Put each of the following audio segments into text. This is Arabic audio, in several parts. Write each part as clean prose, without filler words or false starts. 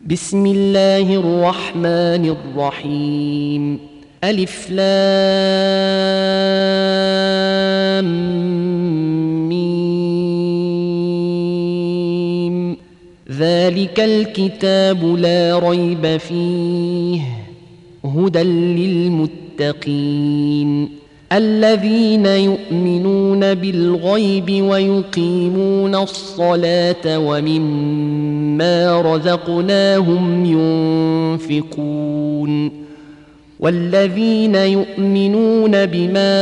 بسم الله الرحمن الرحيم. ألف لام ميم. ذلك الكتاب لا ريب فيه هدى للمتقين الذين يؤمنون بالغيب ويقيمون الصلاة ومما رزقناهم ينفقون والذين يؤمنون بما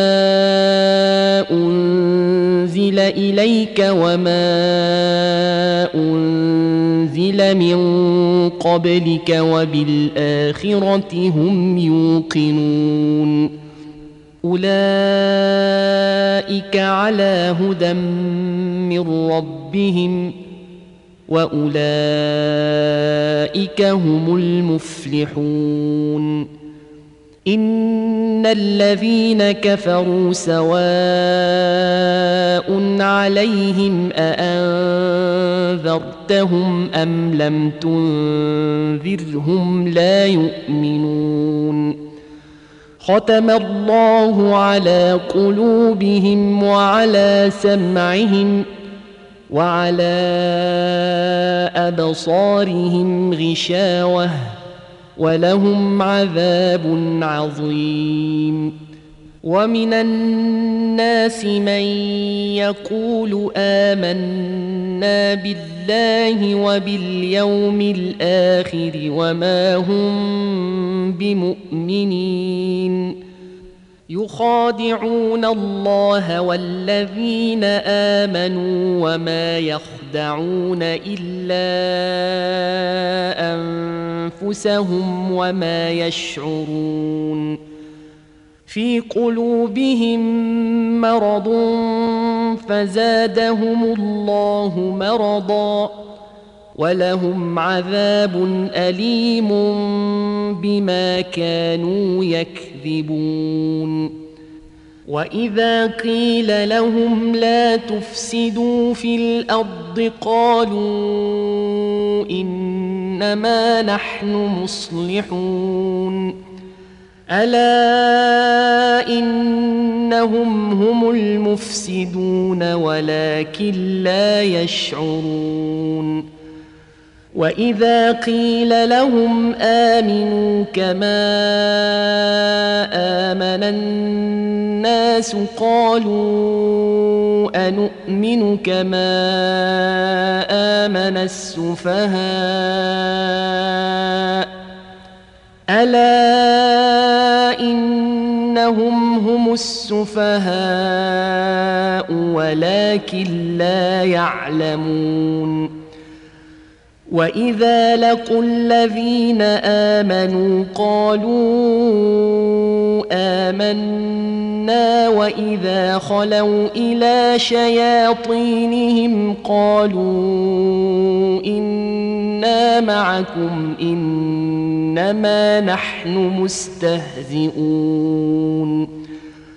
أنزل إليك وما أنزل من قبلك وبالآخرة هم يوقنون أولئك على هدى من ربهم وأولئك هم المفلحون. إن الذين كفروا سواء عليهم أأنذرتهم أم لم تنذرهم لا يؤمنون. ختم الله على قلوبهم وعلى سمعهم وعلى أبصارهم غشاوة ولهم عذاب عظيم. ومن الناس من يقول آمنا بالله وباليوم الآخر وما هم بمؤمنين يخادعون الله والذين آمنوا وما يخدعون إلا أنفسهم وما يشعرون. في قلوبهم مرض فزادهم الله مرضا ولهم عذاب أليم بما كانوا يكذبون. وإذا قيل لهم لا تفسدوا في الأرض قالوا إنما نحن مصلحون ألا إنهم هم المفسدون ولكن لا يشعرون. وإذا قيل لهم آمنوا كما آمن الناس قالوا أنؤمن كما آمن السفهاء ألا إنهم هم السفهاء ولكن لا يعلمون. وإذا لقوا الذين آمنوا قالوا آمنا وإذا خلوا إلى شياطينهم قالوا إنا معكم إنما نحن مستهزئون.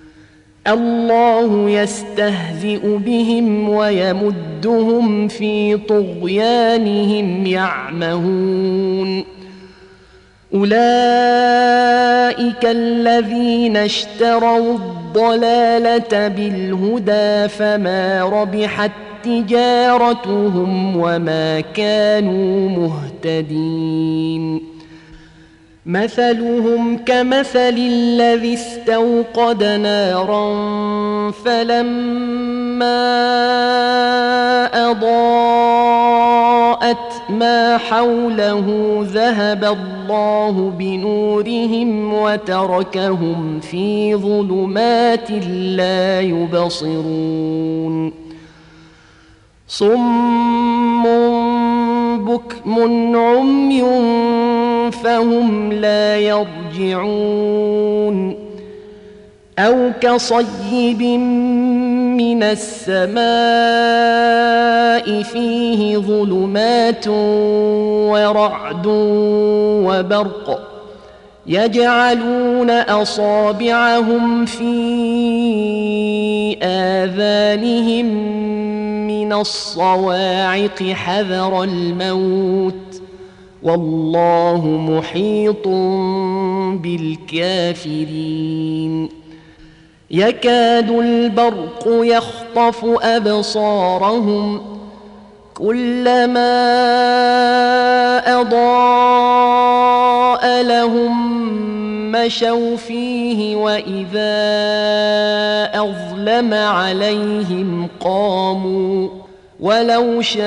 الله يستهزئ بهم ويمدهم في طغيانهم يعمهون. أولئك الذين اشتروا الضلالة بالهدى فما ربحت تجارتهم وما كانوا مهتدين. مثلهم كمثل الذي استوقد نارا فلما أضاءت ما حوله ذهب الله بنورهم وتركهم في ظلمات لا يبصرون. صم بكم عمي فهم لا يرجعون. أو كصيب من السماء فيه ظلمات ورعد وبرق يجعلون أصابعهم في آذانهم من الصواعق حذر الموت والله محيط بالكافرين يكاد البرق يخطف أبصارهم كلما أضاء لهم مشوا فيه وإذا أظلم عليهم قاموا ولو شاء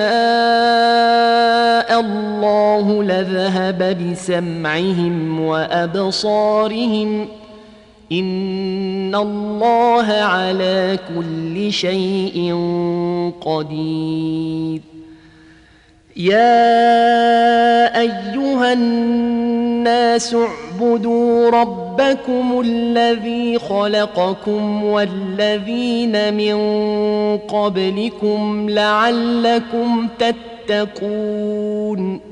الله لذهب بسمعهم وأبصارهم إن الله على كل شيء قدير يا أيها الناس اعبدوا ربكم الذي خلقكم والذين من قبلكم لعلكم تتقون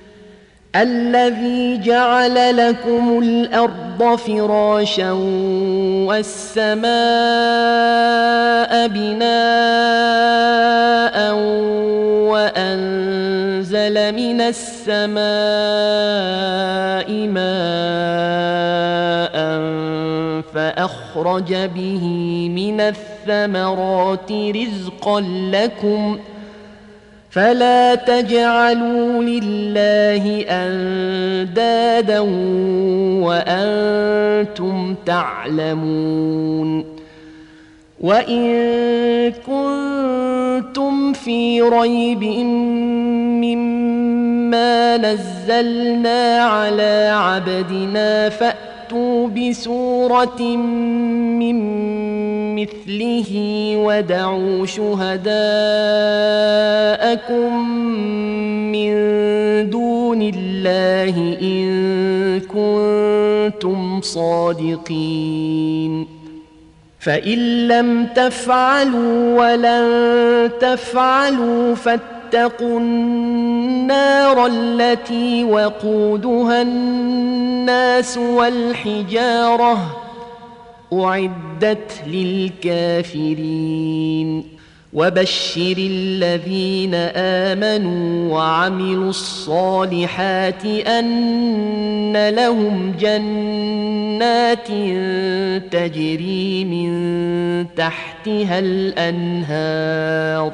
الذي جعل لكم الأرض فراشا والسماء بناء وأنزل من السماء ماء فأخرج به من الثمرات رزقا لكم فلا تجعلوا لله أندادا وأنتم تعلمون وإن كنتم في ريب مما نزلنا على عبدنا فأتوا بسورة من مثله ودعوا شهداءكم من دون الله إن كنتم صادقين فإن لم تفعلوا ولن تفعلوا فاتقوا النار التي وقودها الناس والحجارة أعدت للكافرين وبشر الذين آمنوا وعملوا الصالحات أن لهم جنات تجري من تحتها الأنهار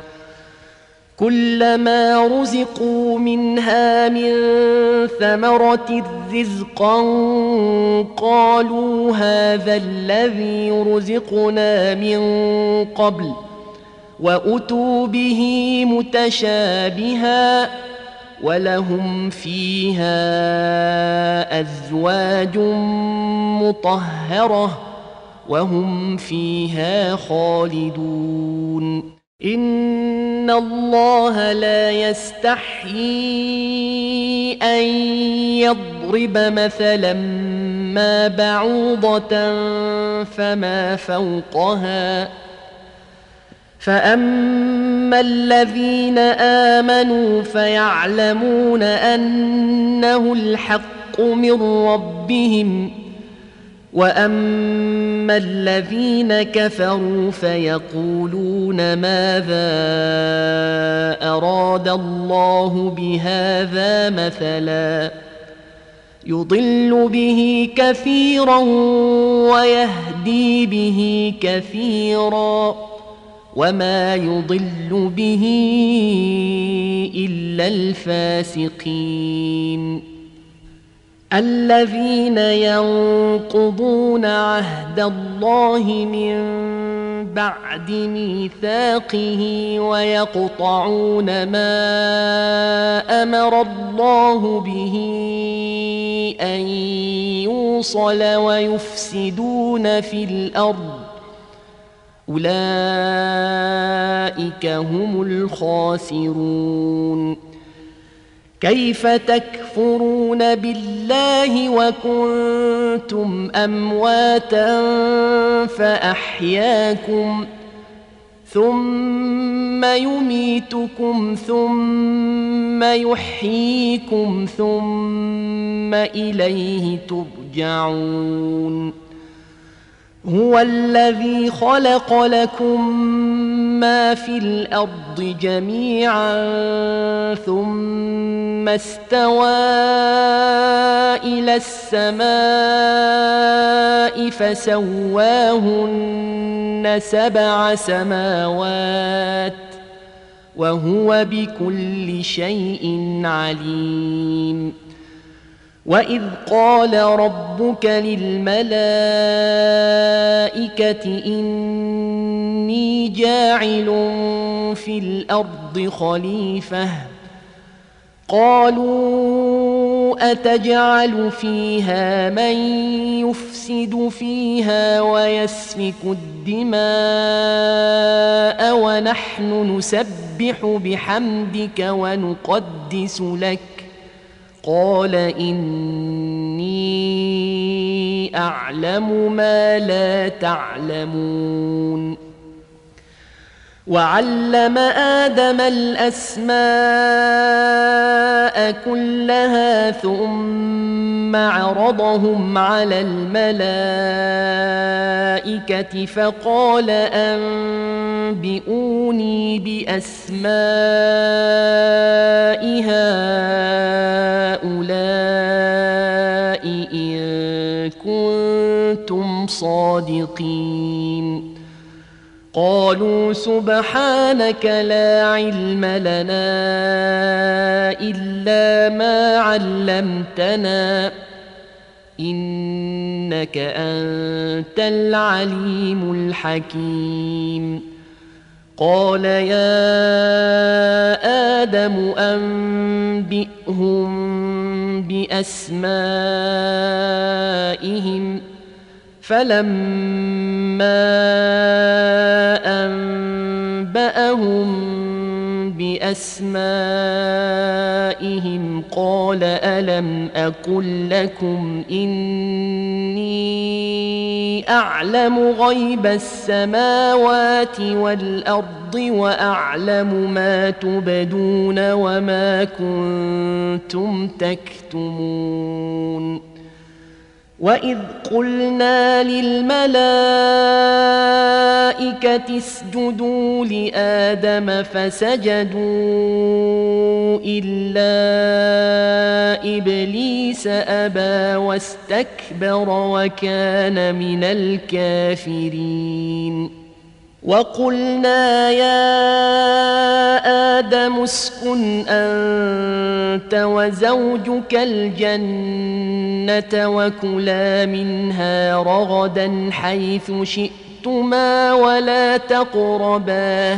كلما رزقوا منها من ثمرة رزقا قالوا هذا الذي رزقنا من قبل وأتوا به متشابها ولهم فيها أزواج مطهرة وهم فيها خالدون إن الله لا يستحيي أن يضرب مثلا ما بعوضة فما فوقها فأما الذين آمنوا فيعلمون أنه الحق من ربهم وأما الذين كفروا فيقولون ماذا أراد الله بهذا مثلا يضل به كثيرا ويهدي به كثيرا وما يضل به إلا الفاسقين الذين ينقضون عهد الله من بعد ميثاقه ويقطعون ما أمر الله به أن يوصل ويفسدون في الأرض أولئك هم الخاسرون كيف تكفرون بالله وكنتم أمواتا فأحياكم ثم يميتكم ثم يحييكم ثم إليه ترجعون هو الذي خلق لكم ما في الأرض جميعا ثم استوى إلى السماء فسواهن 7 سماوات وهو بكل شيء عليم. وإذ قال ربك للملائكة إني جاعل في الأرض خليفة قالوا أتجعل فيها من يفسد فيها ويسفك الدماء ونحن نسبح بحمدك ونقدس لك قال إني أعلم ما لا تعلمون. وعلم آدم الأسماء كلها ثم عرضهم على الملائكة فقال أنبئوني بأسماء هؤلاء إن كنتم صادقين. قالوا سبحانك لا علم لنا إلا ما علمتنا إنك أنت العليم الحكيم. قال يا آدم أنبئهم بأسمائهم فلما أنبأهم بأسمائهم قال ألم أقل لكم إني أعلم غيب السماوات والأرض وأعلم ما تبدون وما كنتم تكتمون. وإذ قلنا للملائكة اسجدوا لآدم فسجدوا إلا إبليس أبى واستكبر وكان من الكافرين. وقلنا يا آدم اسكن أنت وزوجك الجنة وكلا منها رغدا حيث شئتما ولا تقربا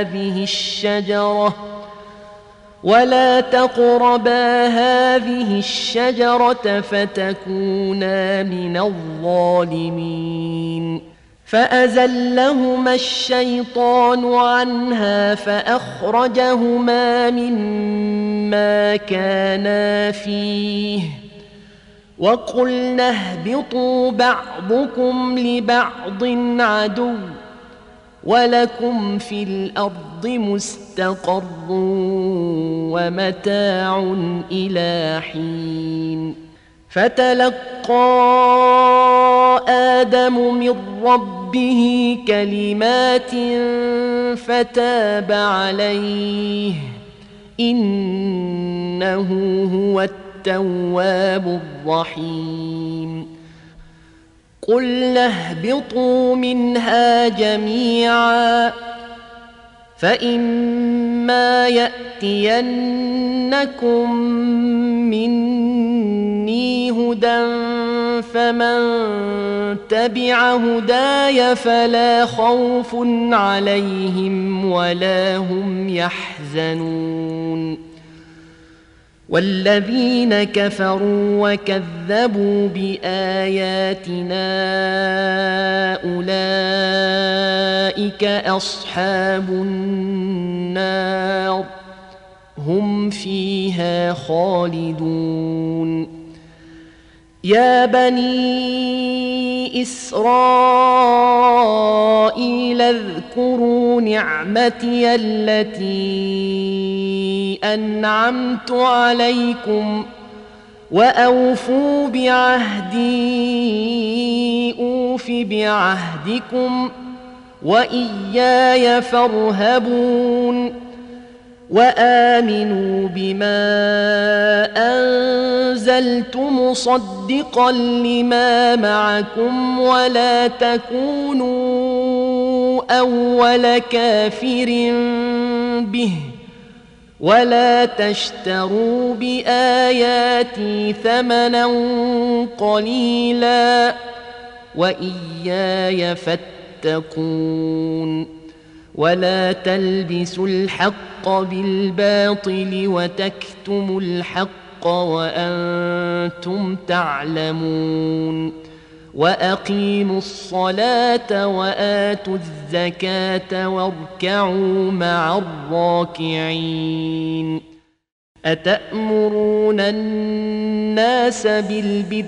هذه الشجرة فتكونا من الظالمين. فأزلهما الشيطان عنها فأخرجهما مما كانا فيه وقلنا اهبطوا بعضكم لبعض عدو ولكم في الأرض مستقر ومتاع إلى حين. فتلقى آدم من ربه كلمات فتاب عليه إنه هو التواب الرحيم. قلنا اهبطوا منها جميعا فإما يأتينكم مني هدى فمن تبع هداي فلا خوف عليهم ولا هم يحزنون. والذين كفروا وكذبوا بآياتنا أولئك أصحاب النار هم فيها خالدون. يا بني إسرائيل اذكروا نعمتي التي أنعمت عليكم وأوفوا بعهدي أوف بعهدكم وإياي فارهبون وآمنوا بما أنزلت مصدقا لما معكم ولا تكونوا أول كافر به ولا تشتروا بآياتي ثمنا قليلا وإياي فاتقون ولا تلبسوا الحق بالباطل وتكتموا الحق وأنتم تعلمون وأقيموا الصلاة وآتوا الزكاة واركعوا مع الراكعين أتأمرون الناس بالبر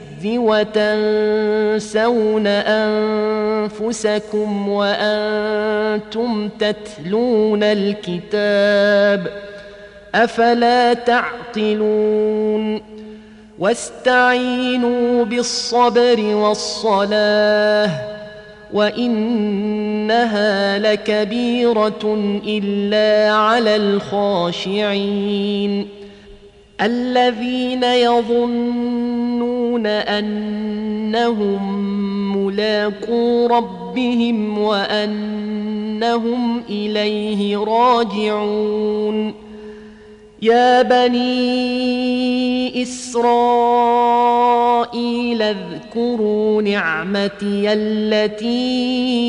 وتنسون أنفسكم وأنتم تتلون الكتاب أفلا تعقلون واستعينوا بالصبر والصلاة وإنها لكبيرة إلا على الخاشعين الذين يظنون أنهم ملاقو ربهم وأنهم إليه راجعون يا بني إسرائيل اذكروا نعمتي التي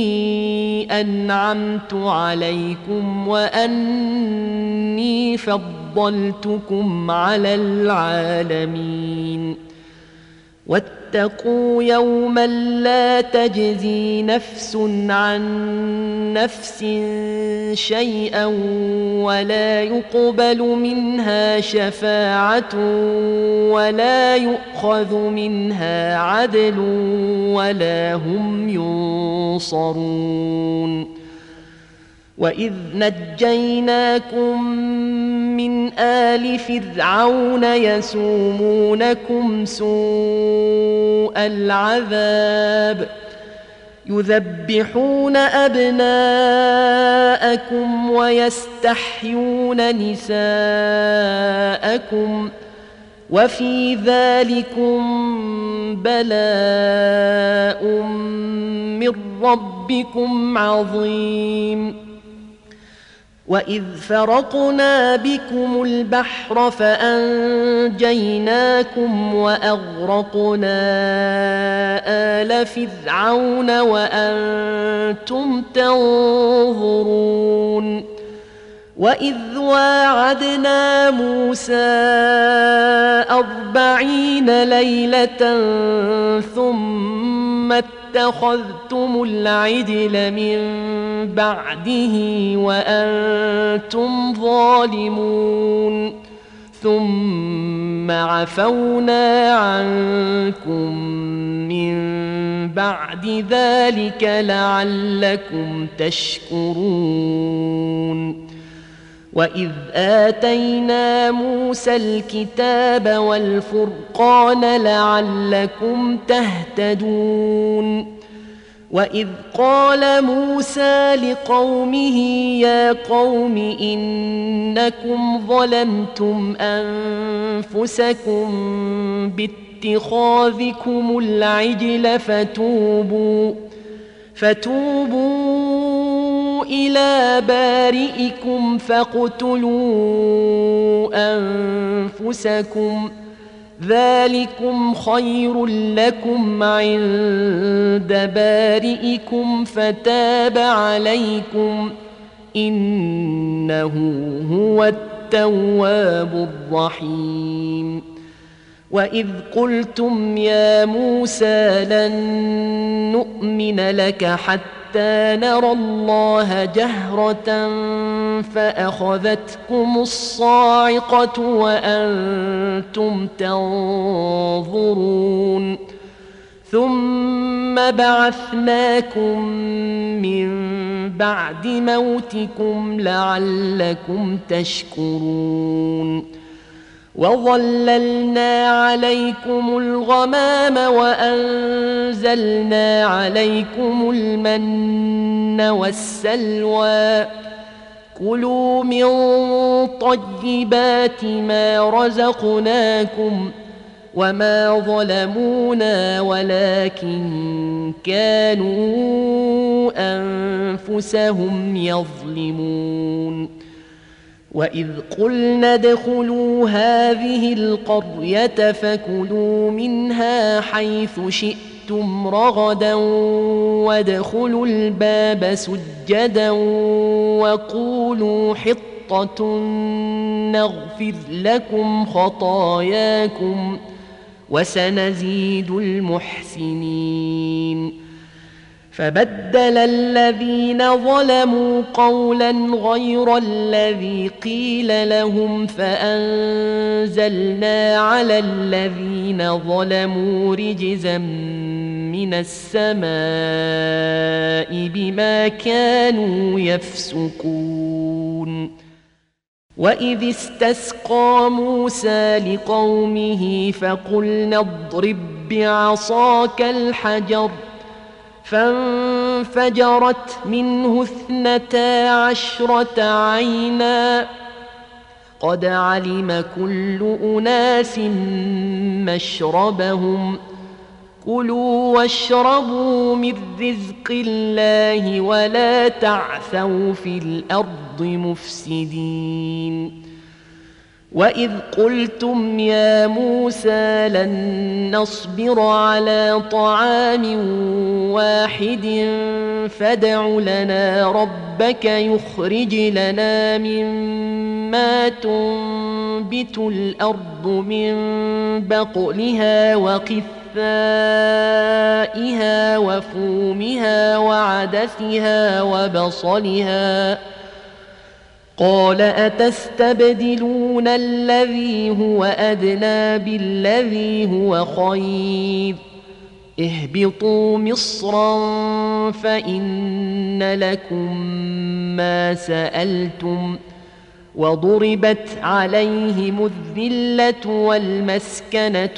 أنعمت عليكم وأني فضلتكم على العالمين واتقوا يوما لا تجزي نفس عن نفس شيئا ولا يقبل منها شفاعة ولا يؤخذ منها عدل ولا هم ينصرون وإذ نجيناكم من آل فرعون يسومونكم سوء العذاب يذبحون أبناءكم ويستحيون نساءكم وفي ذلكم بلاء من ربكم عظيم وإذ فرقنا بكم البحر فأنجيناكم وأغرقنا آل فرعون وأنتم تنظرون وإذ واعدنا موسى 40 ليلة ثم اتخذتم العجل من بعده وأنتم ظالمون ثم عفونا عنكم من بعد ذلك لعلكم تشكرون وإذ آتينا موسى الكتاب والفرقان لعلكم تهتدون وإذ قال موسى لقومه يا قوم إنكم ظلمتم أنفسكم باتخاذكم العجل فتوبوا إلى بارئكم فاقتلوا أنفسكم ذلكم خير لكم عند بارئكم فتاب عليكم إنه هو التواب الرحيم وإذ قلتم يا موسى لن نؤمن لك حتى نرى الله جهرة فأخذتكم الصاعقة وأنتم تنظرون ثم بعثناكم من بعد موتكم لعلكم تشكرون وظللنا عليكم الغمام وأنزلنا عليكم المن والسلوى كلوا من طيبات ما رزقناكم وما ظلمونا ولكن كانوا أنفسهم يظلمون وإذ قلنا ادخلوا هذه القرية فكلوا منها حيث شئتم رغدا وادخلوا الباب سجدا وقولوا حطة نغفر لكم خطاياكم وسنزيد المحسنين فبدل الذين ظلموا قولا غير الذي قيل لهم فأنزلنا على الذين ظلموا رجزا من السماء بما كانوا يفسقون وإذ استسقى موسى لقومه فقلنا اضرب بعصاك الحجر فانفجرت منه 12 عينا قد علم كل أناس مشربهم كلوا واشربوا من رزق الله ولا تعثوا في الأرض مفسدين وإذ قلتم يا موسى لن نصبر على طعام واحد فادع لنا ربك يخرج لنا مما تنبت الأرض من بقلها وقثائها وفومها وعدسها وبصلها قال أتستبدلون الذي هو أدنى بالذي هو خير اهبطوا مصرا فإن لكم ما سألتم وضربت عليهم الذلة والمسكنة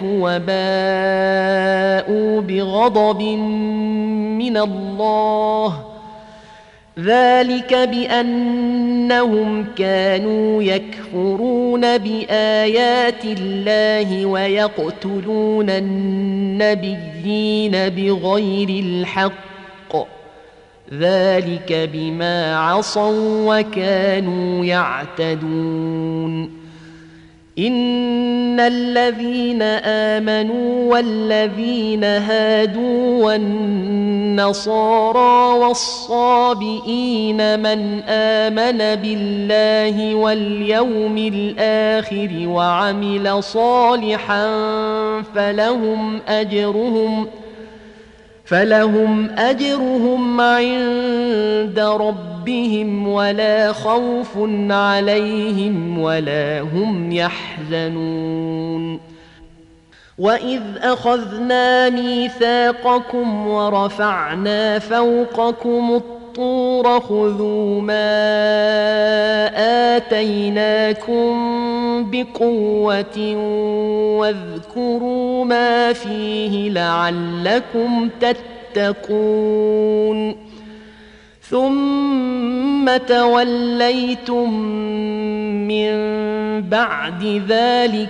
وباءوا بغضب من الله ذلك بأنهم كانوا يكفرون بآيات الله ويقتلون النبيين بغير الحق ذلك بما عصوا وكانوا يعتدون إن الذين آمنوا والذين هادوا والنصارى والصابئين من آمن بالله واليوم الآخر وعمل صالحا فلهم أجرهم عند ربهم ولا خوف عليهم ولا هم يحزنون وإذ أخذنا ميثاقكم ورفعنا فوقكم الطور خذوا ما آتيناكم بقوة واذكروا ما فيه لعلكم تتقون ثم توليتم من بعد ذلك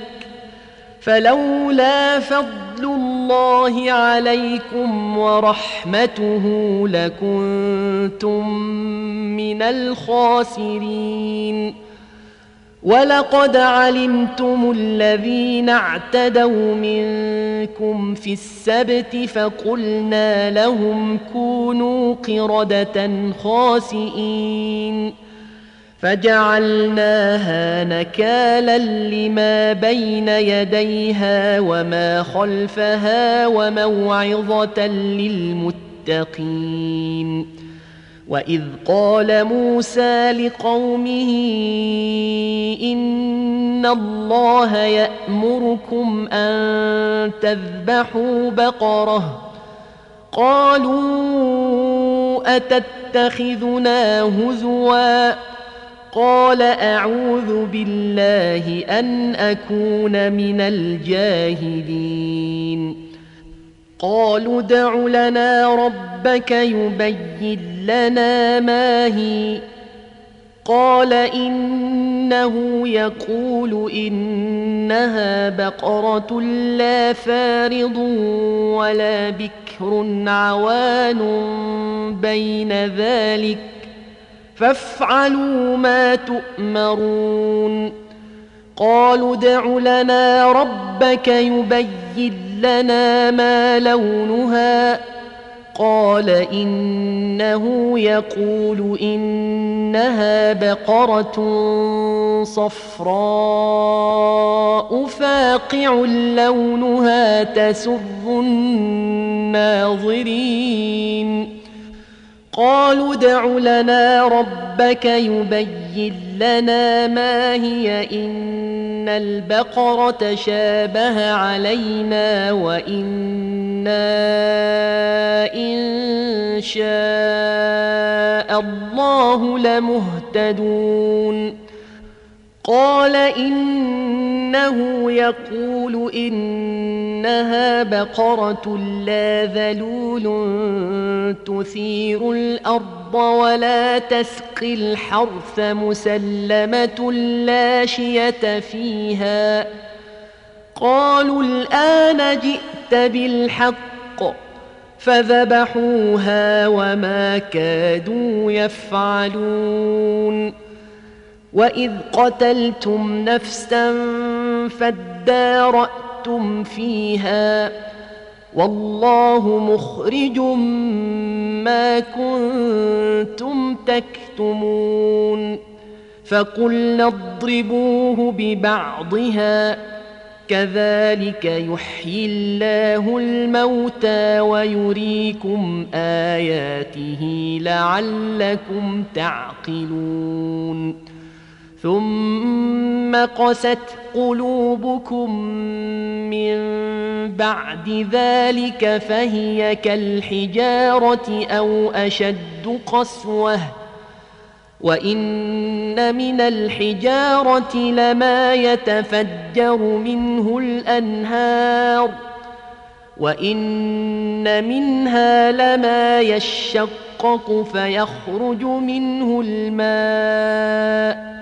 فلولا فضل الله عليكم ورحمته لكنتم من الخاسرين ولقد علمتم الذين اعتدوا منكم في السبت فقلنا لهم كونوا قردة خاسئين فجعلناها نكالا لما بين يديها وما خلفها وموعظة للمتقين وإذ قال موسى لقومه إن الله يأمركم أن تذبحوا بقرة قالوا أتتخذنا هزوا قال أعوذ بالله أن أكون من الجاهلين قالوا ادع لنا ربك يبين لنا ما هي قال إنه يقول إنها بقرة لا فارض ولا بكر عوان بين ذلك فافعلوا ما تؤمرون قالوا ادع لنا ربك يبين لنا ما لونها قال إنه يقول إنها بقرة صفراء فاقع لونها تسر الناظرين قالوا ادع لنا ربك يبين لنا ما هي إن البقرة شابه علينا وإنا إن شاء الله لمهتدون قال إنه يقول إنها بقرة لا ذلول تثير الأرض ولا تسقي الحرث مسلمة لا شية فيها قالوا الآن جئت بالحق فذبحوها وما كادوا يفعلون وإذ قتلتم نفسا فادارأتم فيها والله مخرج ما كنتم تكتمون فقلنا اضربوه ببعضها كذلك يحيي الله الموتى ويريكم آياته لعلكم تعقلون ثم قست قلوبكم من بعد ذلك فهي كالحجارة أو أشد قسوة وإن من الحجارة لما يتفجر منه الأنهار وإن منها لما يشقق فيخرج منه الماء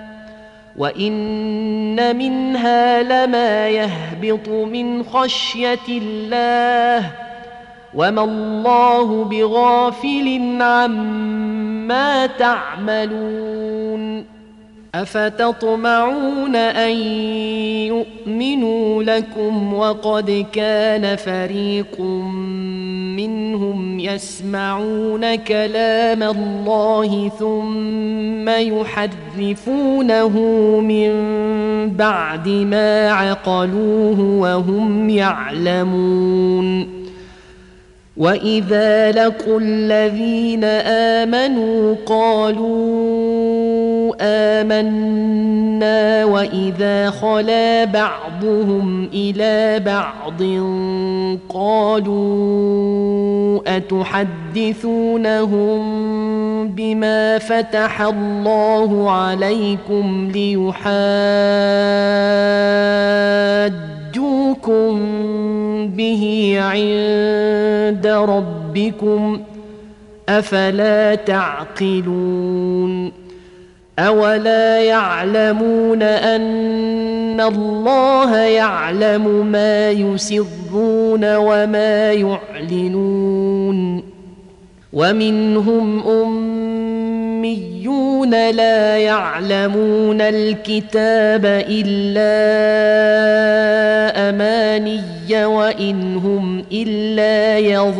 وإن منها لما يهبط من خشية الله وما الله بغافل عما تعملون أفتطمعون أن يؤمنوا لكم وقد كان فريق منهم يسمعون كلام الله ثم يحرفونه من بعد ما عقلوه وهم يعلمون وإذا لقوا الذين آمنوا قالوا آمنا وإذا خلا بعضهم إلى بعض قالوا أتحدثونهم بما فتح الله عليكم ليحاجوكم به عند ربكم أفلا تعقلون أولا يعلمون أن الله يعلم ما يسرون وما يعلنون ومنهم أميون لا يعلمون الكتاب إلا أماني وإن هم إلا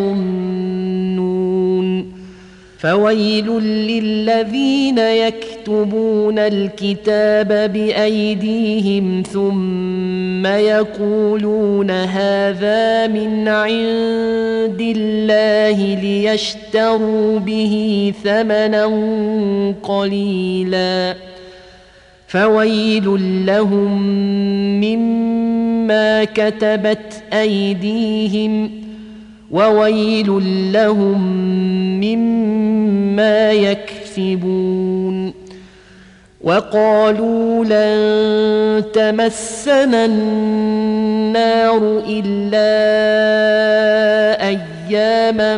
يظنون فويل للذين يكتبون الكتاب بأيديهم ثم يقولون هذا من عند الله ليشتروا به ثمنا قليلا فويل لهم مما كتبت أيديهم وويل لهم مما يكسبون وقالوا لن تمسنا النار إلا أياما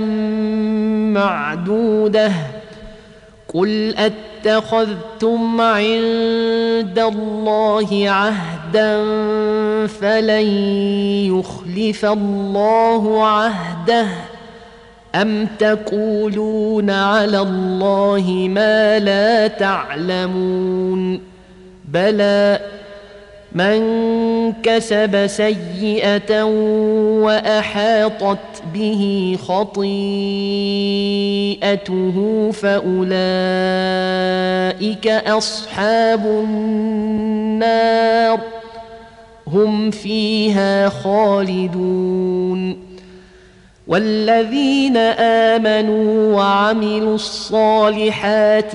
معدودة قل أتخذتم عند الله عهدا فلن يخلف الله عهده أم تقولون على الله ما لا تعلمون بلى من كسب سيئة وأحاطت به خطيئته فأولئك أصحاب النار هم فيها خالدون والذين آمنوا وعملوا الصالحات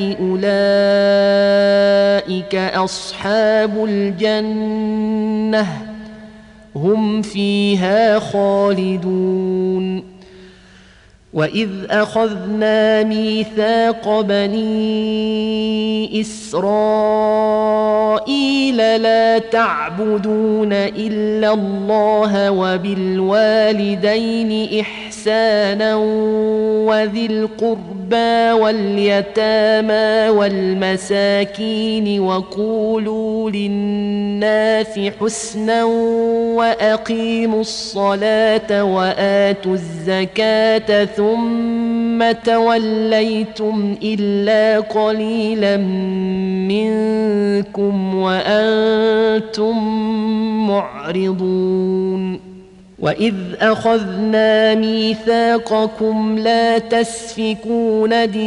أولئك أصحاب الجنة هم فيها خالدون وإذ أخذنا ميثاق بني إسرائيل لا تعبدون إلا الله وبالوالدين إحسانا وذي القربى واليتامى والمساكين وقولوا للناس حسنا وأقيموا الصلاة وآتوا الزكاة ثم توليتم إلا قليلا منكم وأنتم معرضون وإذ أخذنا ميثاقكم لا تسفكون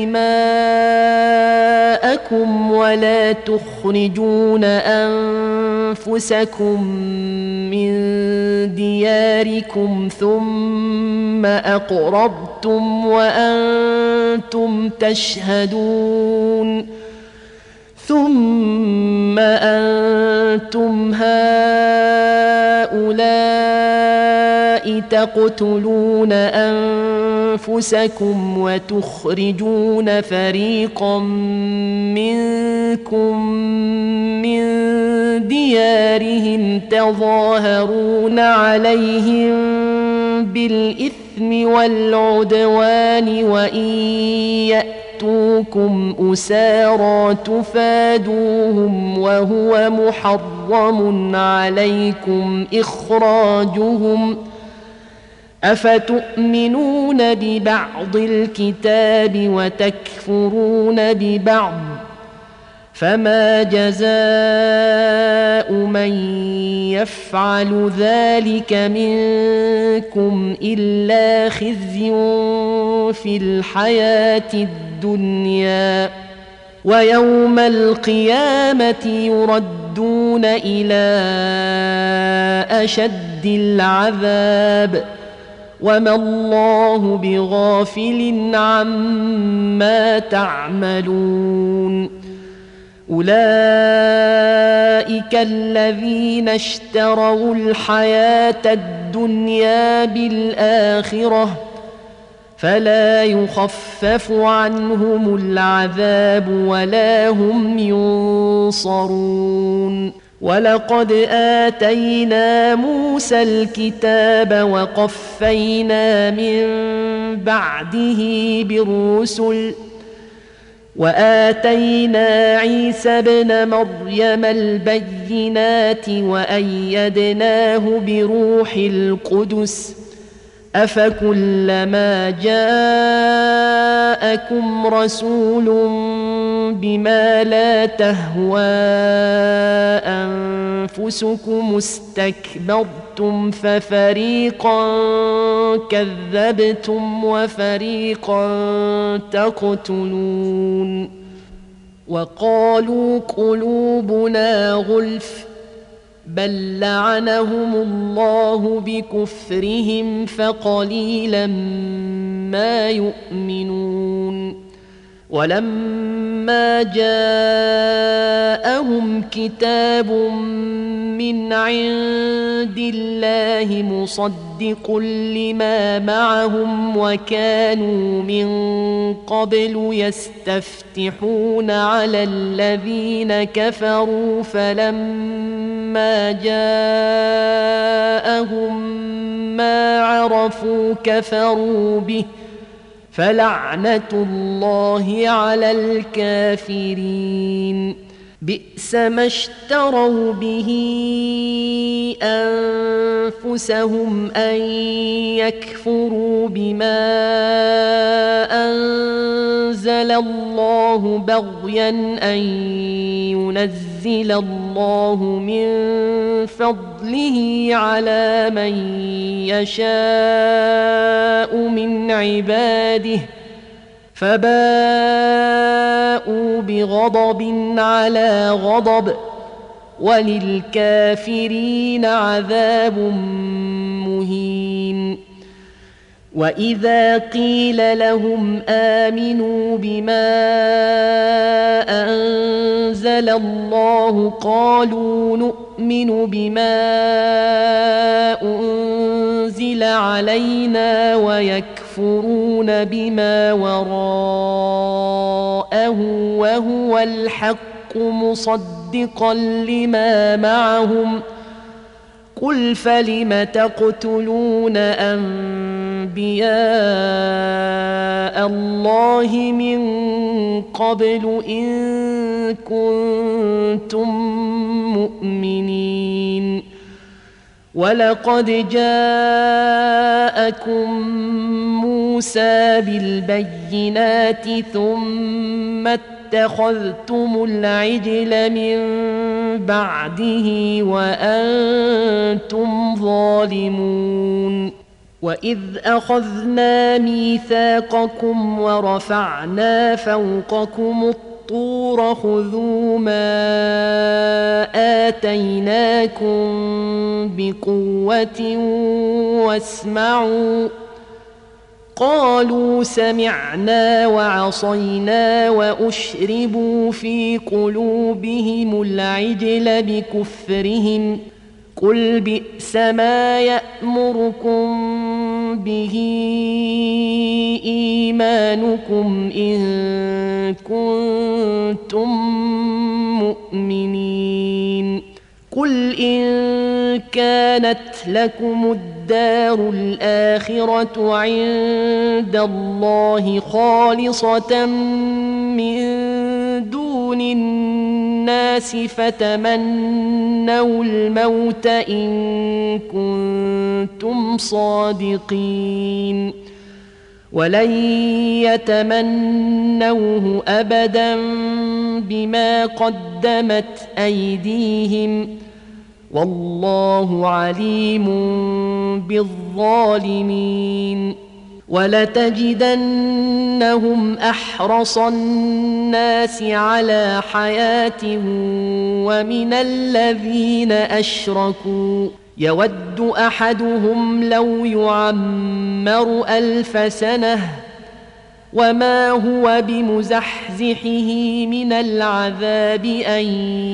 دماءكم ولا تخرجون أنفسكم من دياركم ثم أقررتم وأنتم تشهدون ثم أنتم هؤلاء تقتلون أنفسكم وتخرجون فريقا منكم من ديارهم تظاهرون عليهم بالإثم والعدوان وإن يأتوكم أسارى تفادوهم وهو محرم عليكم إخراجهم أفتؤمنون ببعض الكتاب وتكفرون ببعض فما جزاء من يفعل ذلك منكم إلا خزي في الحياة الدنيا ويوم القيامة يردون إلى أشد العذاب وما الله بغافل عما تعملون أولئك الذين اشتروا الحياة الدنيا بالآخرة فلا يخفف عنهم العذاب ولا هم ينصرون ولقد آتينا موسى الكتاب وقفينا من بعده بالرسل وآتينا عيسى ابن مريم البينات وأيدناه بروح القدس أفكلما جاءكم رسول بما لا تهوى أنفسكم استكبرتم ففريقا كذبتم وفريقا تقتلون وقالوا قلوبنا غلف بل لعنهم الله بكفرهم فقليلا ما يؤمنون ولما جاءهم كتاب من عند الله مصدق لما معهم وكانوا من قبل يستفتحون على الذين كفروا فلما جاءهم ما عرفوا كفروا به فلعنة الله على الكافرين بئس ما اشتروا به أنفسهم أن يكفروا بما أنزل الله بغيا أن ينزل الله من فضله على من يشاء من عباده فباءوا بغضب على غضب وللكافرين عذاب مهين وإذا قيل لهم آمنوا بما أنزل الله قالوا نؤمن بما أنزل علينا ويكفرون بما وراءه وهو الحق مصدقا لما معهم قل فلم تقتلون أنبياء الله من قبل إن كنتم مؤمنين ولقد جاءكم موسى بالبينات ثم اتخذتم العجل من بعده وأنتم ظالمون وإذ أخذنا ميثاقكم ورفعنا فوقكم الطور خذوا ما آتيناكم بقوة واسمعوا قالوا سمعنا وعصينا وأشربوا في قلوبهم العجل بكفرهم قل بئس ما يأمركم به إيمانكم إن كنتم مؤمنين قل إن كانت لكم الدار الآخرة عند الله خالصة من دون الناس فتمنوا الموت إن كنتم صادقين ولن يتمنوه أبدا بما قدمت أيديهم والله عليم بالظالمين ولتجدنهم أحرص الناس على حياة ومن الذين أشركوا يود أحدهم لو يعمر 1000 سنة وما هو بمزحزحه من العذاب أن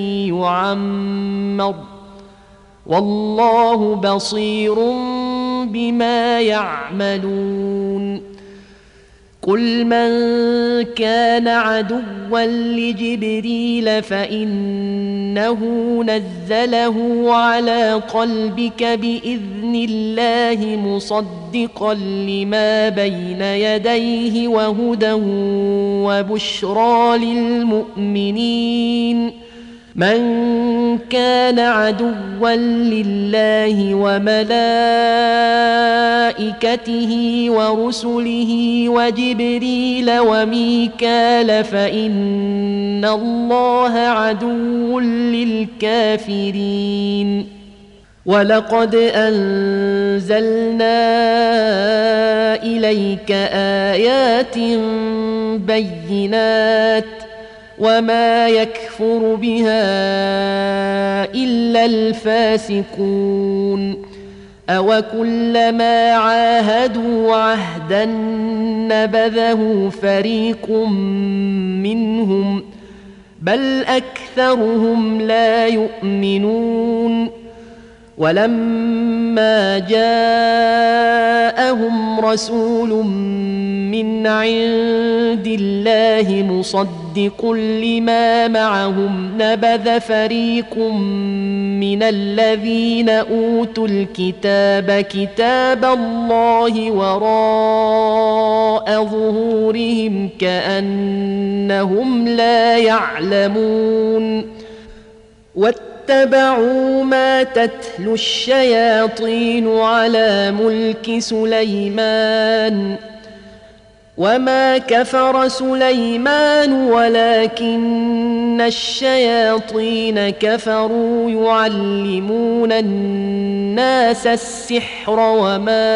يعمر والله بصير بما يعملون قل من كان عدوا لجبريل فإنه نزله على قلبك بإذن الله مصدقا لما بين يديه وهدى وبشرى للمؤمنين من كان عدوا لله وملائكته ورسله وجبريل وميكال فإن الله عدو للكافرين ولقد أنزلنا إليك آيات بينات وما يكفر بها إلا الفاسقون أوكلما عاهدوا عهدا نبذه فريق منهم بل أكثرهم لا يؤمنون ولما جاءهم رسول من عند الله مصدق لما معهم نبذ فريق من الذين أوتوا الكتاب كتاب الله وراء ظهورهم كأنهم لا يعلمون واتبعوا ما تتلو الشياطين على ملك سليمان وما كفر سليمان ولكن الشياطين كفروا يعلمون الناس السحر وما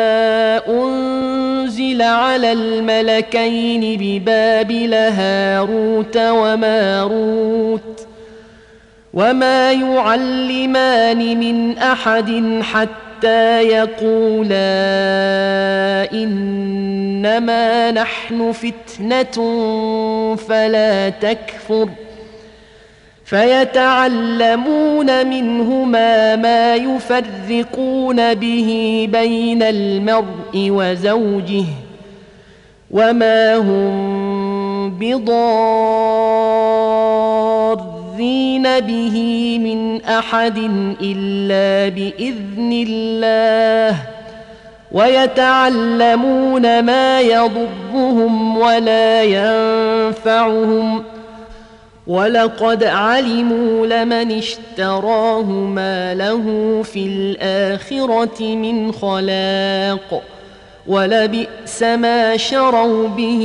أنزل على الملكين ببابل هاروت وماروت وما يعلمان من أحد حتى يقولا إنما نحن فتنة فلا تكفر فيتعلمون منهما ما يفرقون به بين المرء وزوجه وما هم بضارين به من أحد إلا بإذن الله ويتعلمون ما يضرهم ولا ينفعهم ولقد علموا لمن اشتراه ما له في الآخرة من خلاق ولبئس ما شروا به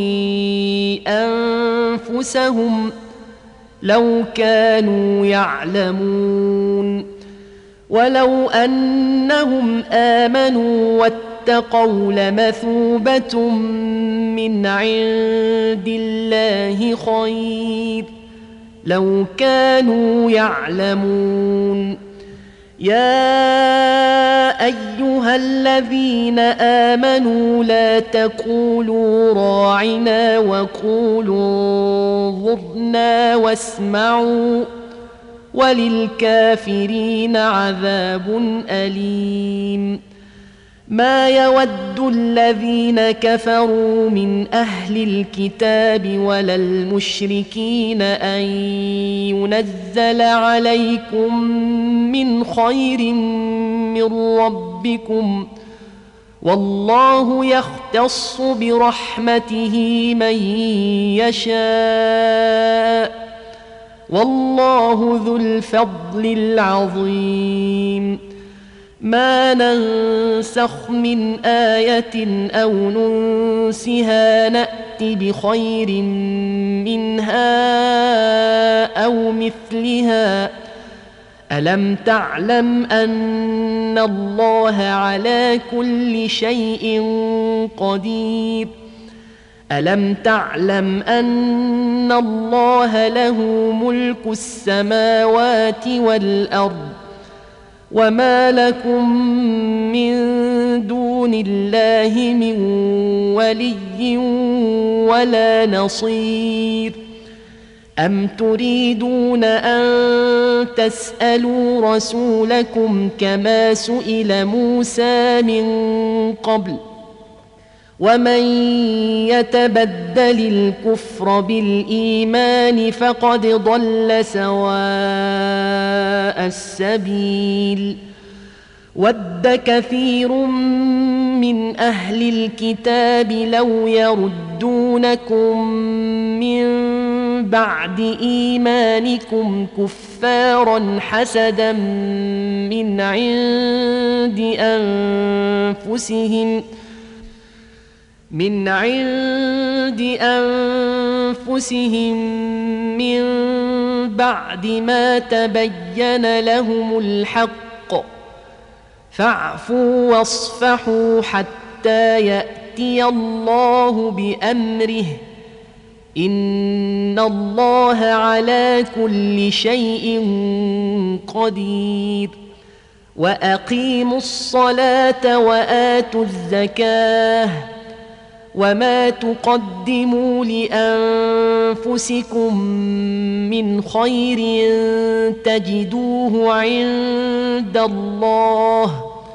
أنفسهم لو كانوا يعلمون ولو أنهم آمنوا واتقوا لمثوبة من عند الله خير لو كانوا يعلمون يا أيها الذين آمنوا لا تقولوا راعنا وقولوا انظرنا واسمعوا وللكافرين عذاب أليم ما يود الذين كفروا من أهل الكتاب ولا المشركين أن ينزل عليكم من خير من ربكم والله يختص برحمته من يشاء والله ذو الفضل العظيم ما ننسخ من آية أو ننسها نأت بخير منها أو مثلها ألم تعلم أن الله على كل شيء قدير ألم تعلم أن الله له ملك السماوات والأرض وما لكم من دون الله من ولي ولا نصير أم تريدون أن تسألوا رسولكم كما سئل موسى من قبل ومن يتبدل الكفر بالإيمان فقد ضل سواء السبيل ود كثير من أهل الكتاب لو يردونكم من بعد إيمانكم كفارا حسدا من عند أنفسهم من بعد ما تبين لهم الحق فاعفوا واصفحوا حتى يأتي الله بأمره إن الله على كل شيء قدير وأقيموا الصلاة وآتوا الزكاة وما تقدموا لأنفسكم من خير تجدوه عند الله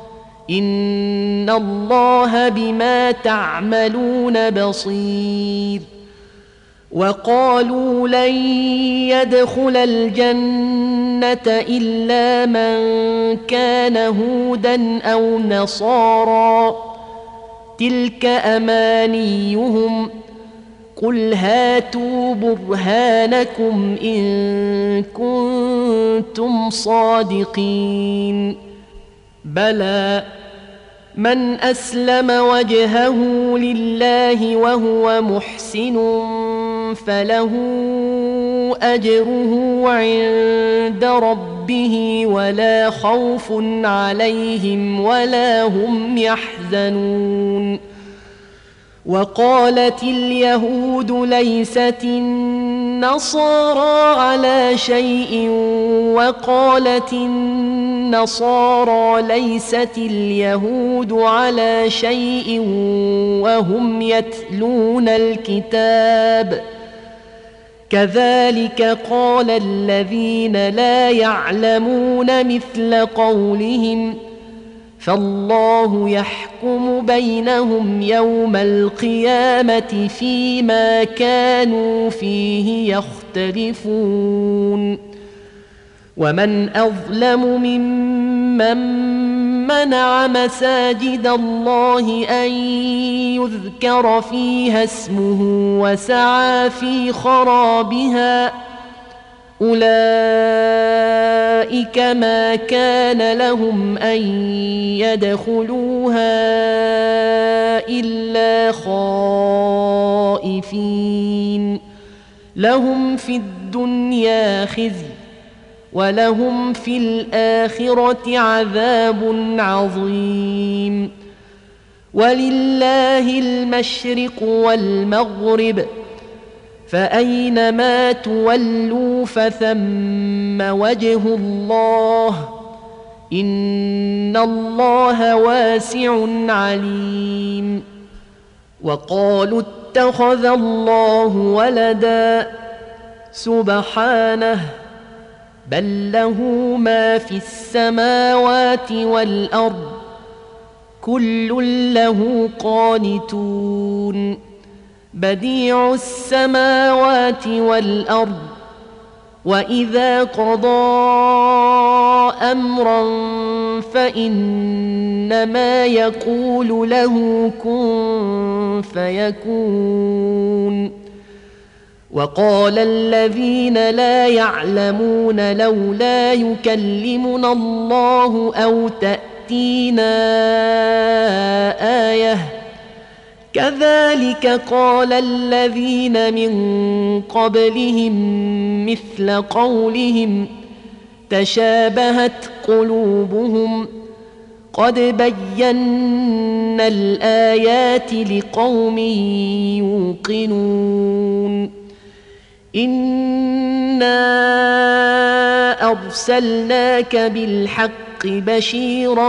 إن الله بما تعملون بصير. وقالوا لن يدخل الجنة إلا من كان هودا أو نصارى تلك أمانيهم قل هاتوا برهانكم إن كنتم صادقين بلى من أسلم وجهه لله وهو محسن فله أجره عند ربه ولا خوف عليهم ولا هم يحزنون. وقالت اليهود ليست النصارى على شيء وقالت النصارى ليست اليهود على شيء وهم يتلون الكتاب كذلك قال الذين لا يعلمون مثل قولهم فالله يحكم بينهم يوم القيامة فيما كانوا فيه يختلفون. ومن أظلم ممن منع مساجد الله أن يذكر فيها اسمه وسعى في خرابها أولئك ما كان لهم أن يدخلوها إلا خائفين لهم في الدنيا خزي ولهم في الآخرة عذاب عظيم. ولله المشرق والمغرب فأينما تولوا فثم وجه الله إن الله واسع عليم. وقالوا اتخذ الله ولدا سبحانه بل له ما في السماوات والأرض كل له قانتون بديع السماوات والأرض وإذا قضى أمرا فإنما يقول له كن فيكون. وقال الذين لا يعلمون لولا يكلمنا الله أو تأتينا آية كذلك قال الذين من قبلهم مثل قولهم تشابهت قلوبهم قد بينا الآيات لقوم يوقنون. إنا أرسلناك بالحق بشيرا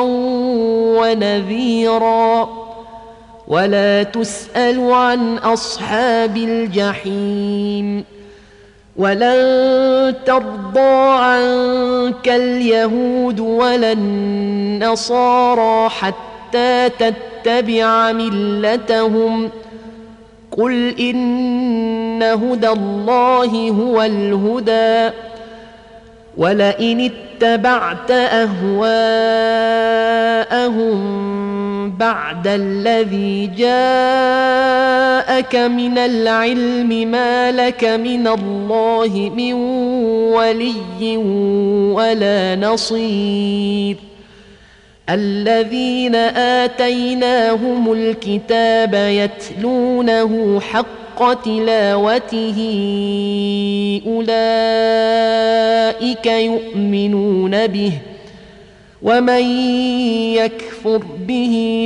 ونذيرا ولا تسأل عن أصحاب الجحيم. ولن ترضى عنك اليهود ولا النصارى حتى تتبع ملتهم قل إن هدى الله هو الهدى ولئن اتبعت أهواءهم بعد الذي جاءك من العلم ما لك من الله من ولي ولا نصير. الذين آتيناهم الكتاب يتلونه حق تلاوته أولئك يؤمنون به ومن يكفر به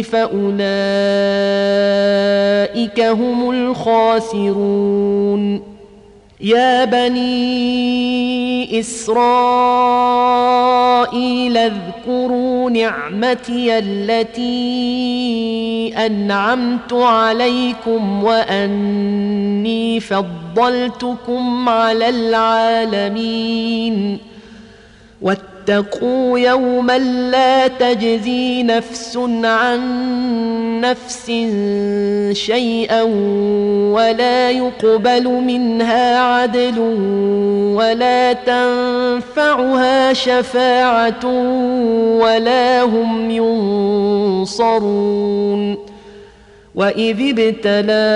فأولئك هم الخاسرون. يا بني إسرائيل اذكروا نعمتي التي أنعمت عليكم وأني فضلتكم على العالمين واتقوا يوما لا تجزي نفس عن نفس شيئا ولا يقبل منها عدل ولا تنفعها شفاعة ولا هم ينصرون وإذ ابتلى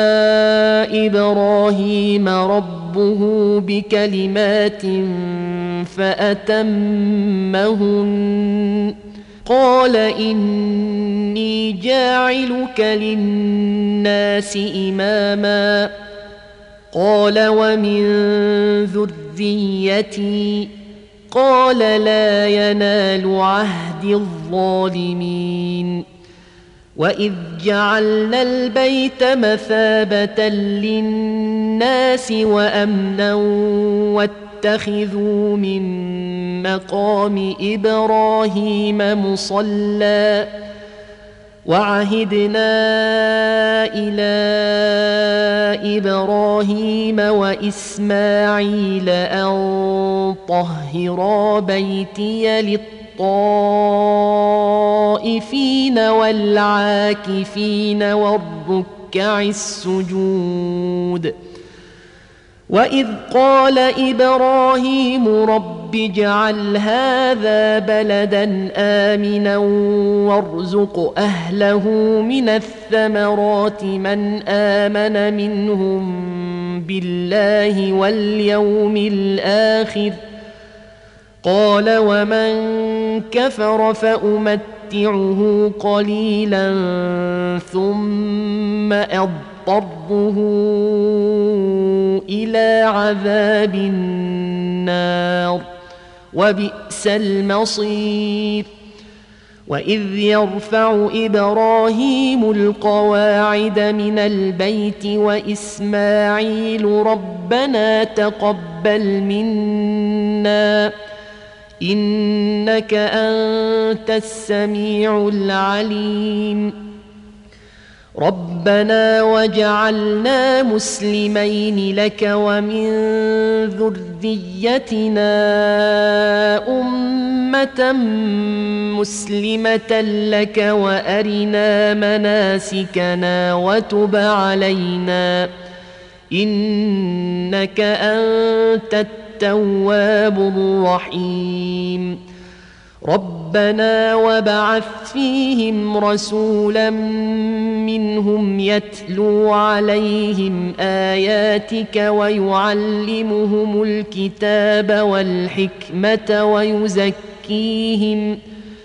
إبراهيم ربه بكلمات فأتمهن قال إني جاعلك للناس إماما قال ومن ذريتي قال لا ينال عهد الظالمين وإذ جعلنا البيت مثابة للناس وأمنا واتخذوا من مقام إبراهيم مصلى وعهدنا إلى إبراهيم وإسماعيل أن طهرا بيتي للطائفين والعاكفين والركع السجود وإذ قال إبراهيم رب اجعل هذا بلدا آمنا وارزق أهله من الثمرات من آمن منهم بالله واليوم الآخر قال ومن كفر فأمتعه قليلا ثم أضطره إلى عذاب النار وبئس المصير وإذ يرفع إبراهيم القواعد من البيت وإسماعيل ربنا تقبل منا إنك أنت السميع العليم ربنا وجعلنا مسلمين لك ومن ذريتنا أمة مسلمة لك وأرنا مناسكنا وتب علينا إنك أنت التواب الرحيم ربنا وابعث فيهم رسولا منهم يتلو عليهم آياتك ويعلمهم الكتاب والحكمة ويزكيهم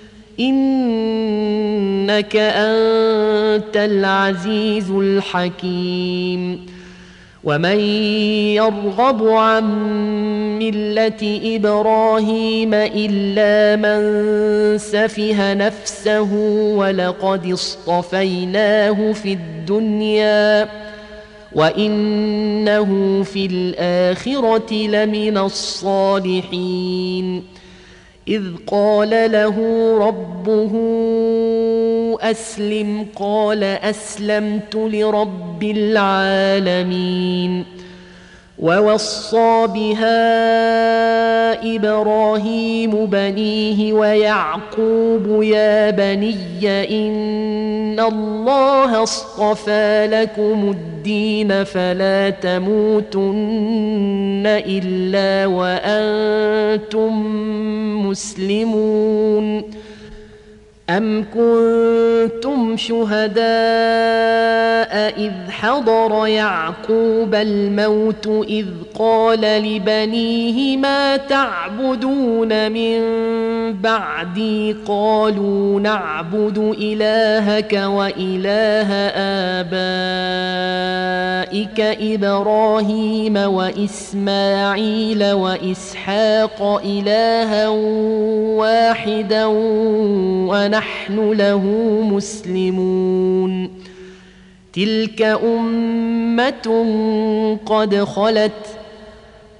إنك أنت العزيز الحكيم ومن يرغب عن ملة إبراهيم إلا من سفه نفسه ولقد اصطفيناه في الدنيا وإنه في الآخرة لمن الصالحين إذ قال له ربه أسلم قال أسلمت لرب العالمين ووصى بها إبراهيم بنيه ويعقوب يا بني إن الله اصطفى لكم الدين فلا تموتن إلا وأنتم مسلمون أم كنتم شهداء إذ حضر يعقوب الموت إذ قال لبنيه ما تعبدون من بعدي قالوا نعبد إلهك وإله آبائك إبراهيم وإسماعيل وإسحاق إلها واحدا ونحن له مسلمون تلك أمة قد خلت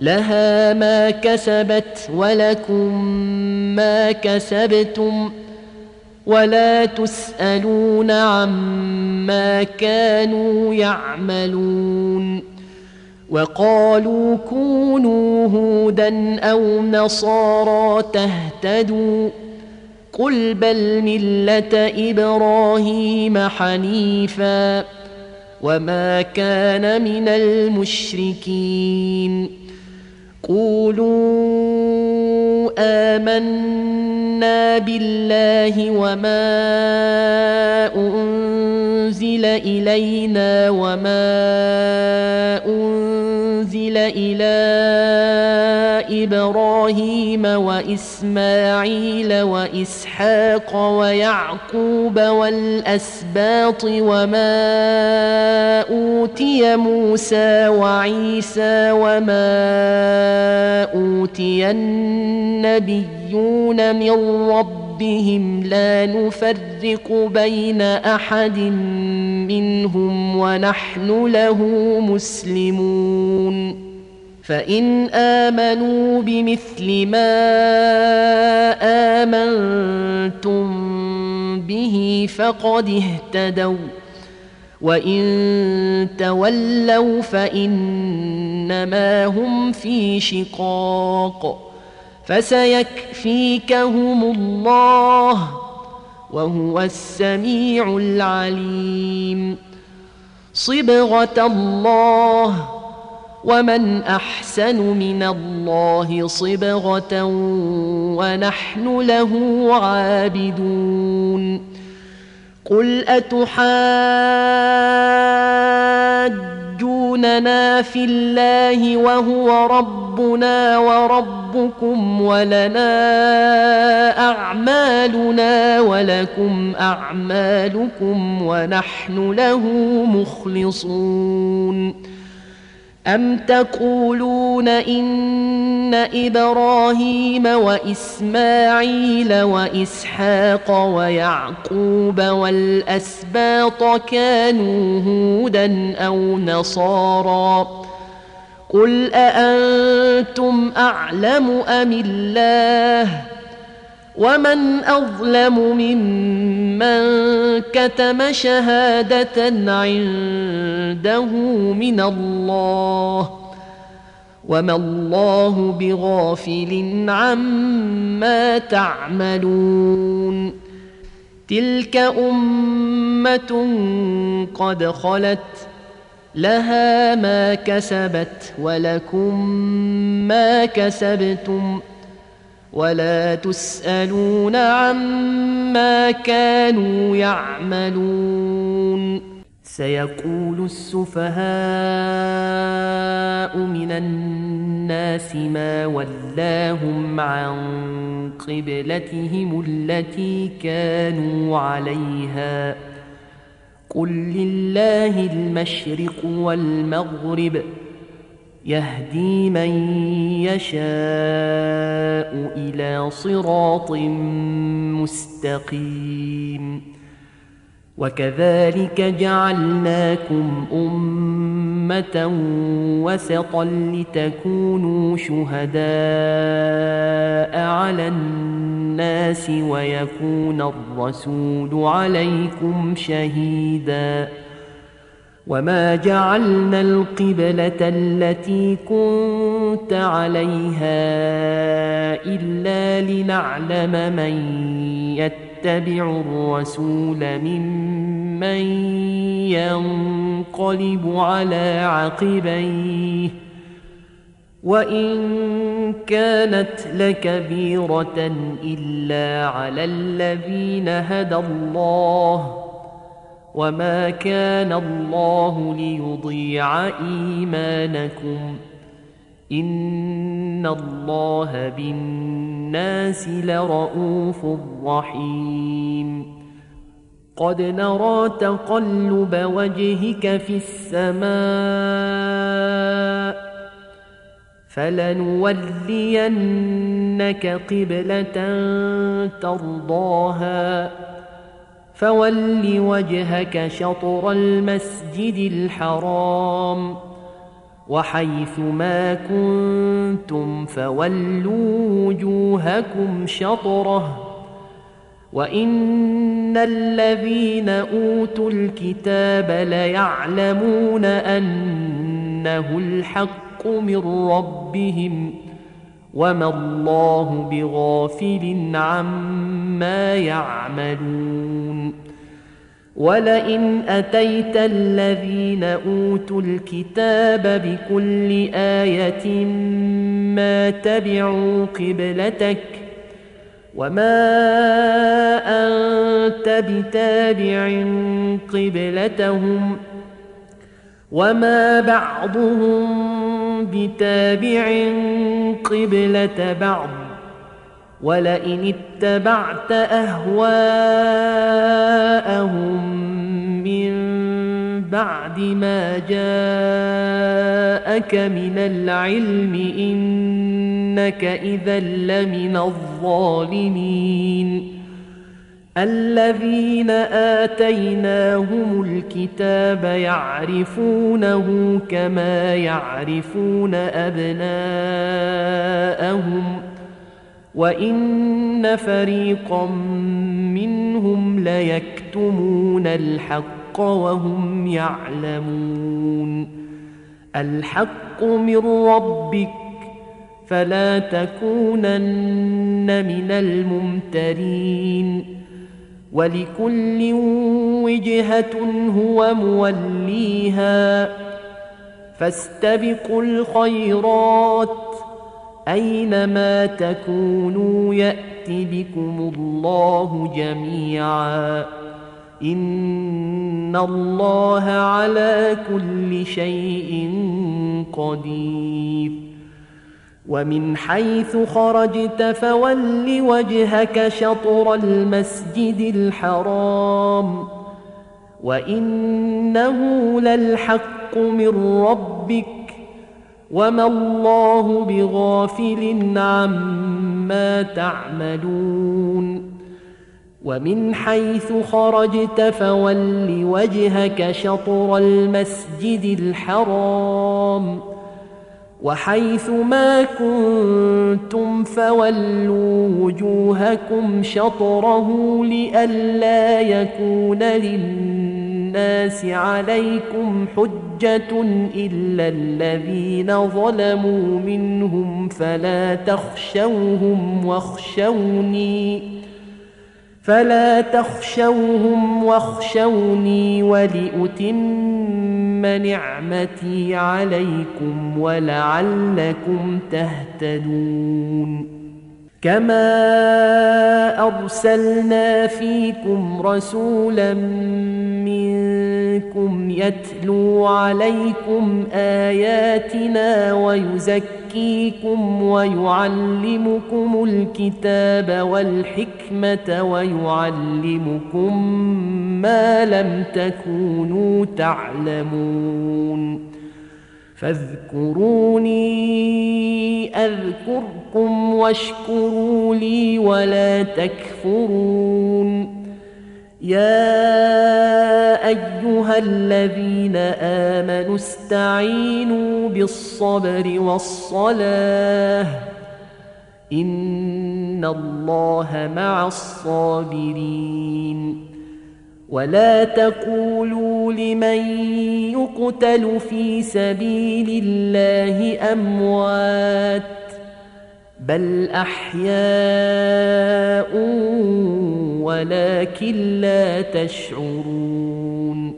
لها ما كسبت ولكم ما كسبتم ولا تسألون عما كانوا يعملون وقالوا كونوا هودا أو نصارى تهتدوا قل بل ملة إبراهيم حنيفا وما كان من المشركين قولوا آمنا بالله وما أنزل إلينا وما أنزل إلى إبراهيم وإسماعيل وإسحاق ويعقوب والأسباط وما أوتي موسى وعيسى وما أوتي النبيون من ربهم لا نفرق بين أحد منهم ونحن له مسلمون فإن آمنوا بمثل ما آمنتم به فقد اهتدوا وإن تولوا فإنما هم في شقاق فسيكفيكهم الله وهو السميع العليم صبغة الله ومن أحسن من الله صبغة ونحن له عابدون قل أتحاجوننا في الله وهو ربنا وربكم ولنا أعمالنا ولكم أعمالكم ونحن له مخلصون أم تقولون إن إبراهيم وإسماعيل وإسحاق ويعقوب والأسباط كانوا هودا أو نصارى قل أأنتم أعلم أم الله ومن أظلم ممن كتم شهادة عنده من الله وما الله بغافل عما تعملون تلك أمة قد خلت لها ما كسبت ولكم ما كسبتم ولا تسألون عما كانوا يعملون سيقول السفهاء من الناس ما ولاهم عن قبلتهم التي كانوا عليها قل لله المشرق والمغرب يهدي من يشاء إلى صراط مستقيم وكذلك جعلناكم أمة وسطا لتكونوا شهداء على الناس ويكون الرسول عليكم شهيداً وما جعلنا القبلة التي كنت عليها إلا لنعلم من يتبع الرسول ممن ينقلب على عقبيه وإن كانت لكبيرة إلا على الذين هدى الله وما كان الله ليضيع إيمانكم إن الله بالناس لرؤوف رحيم قد نرى تقلب وجهك في السماء فلنولينك قبلة ترضاها فول وجهك شطر المسجد الحرام وحيث ما كنتم فولوا وجوهكم شطره وإن الذين أوتوا الكتاب ليعلمون أنه الحق من ربهم وما الله بغافل عما يعملون ولئن أتيت الذين أوتوا الكتاب بكل آية ما تبعوا قبلتك وما أنت بتابع قبلتهم وما بعضهم بتابع قبلة بعض ولئن اتبعت أهواءهم من بعد ما جاءك من العلم إنك إذا لمن الظالمين الذين آتيناهم الكتاب يعرفونه كما يعرفون أبناءهم وإن فريقا منهم ليكتمون الحق وهم يعلمون الحق من ربك فلا تكونن من الممترين ولكل وجهة هو موليها فاستبقوا الخيرات أينما تكونوا يأت بكم الله جميعا إن الله على كل شيء قدير ومن حيث خرجت فول وجهك شطر المسجد الحرام وإنه للحق من ربك وما الله بغافل عما تعملون ومن حيث خرجت فول وجهك شطر المسجد الحرام وحيث ما كنتم فولوا وجوهكم شطره لئلا يكون للناس عليكم حجة إلا الذين ظلموا منهم فلا تخشوهم واخشوني ولأتم نعمتي عليكم ولعلكم تهتدون كما أرسلنا فيكم رسولا منكم يتلو عليكم آياتنا ويزكيكم ويعلمكم الكتاب والحكمة ويعلمكم ما لم تكونوا تعلمون فاذكروني أذكركم واشكروا لي ولا تكفرون يا أيها الذين آمنوا استعينوا بالصبر والصلاة إن الله مع الصابرين ولا تقولوا لمن يقتل في سبيل الله أموات بل أحياء ولكن لا تشعرون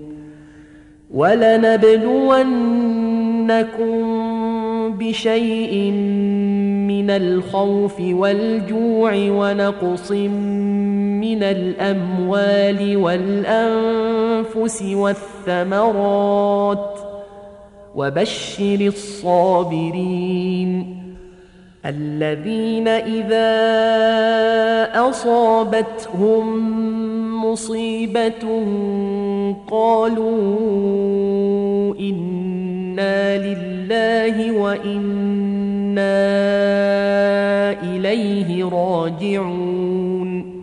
ولنبلونكم بشيء من الخوف والجوع ونقص من الأموال والأنفس والثمرات وبشر الصابرين الذين إذا أصابتهم مصيبة قالوا إنا لله وإنا إليه راجعون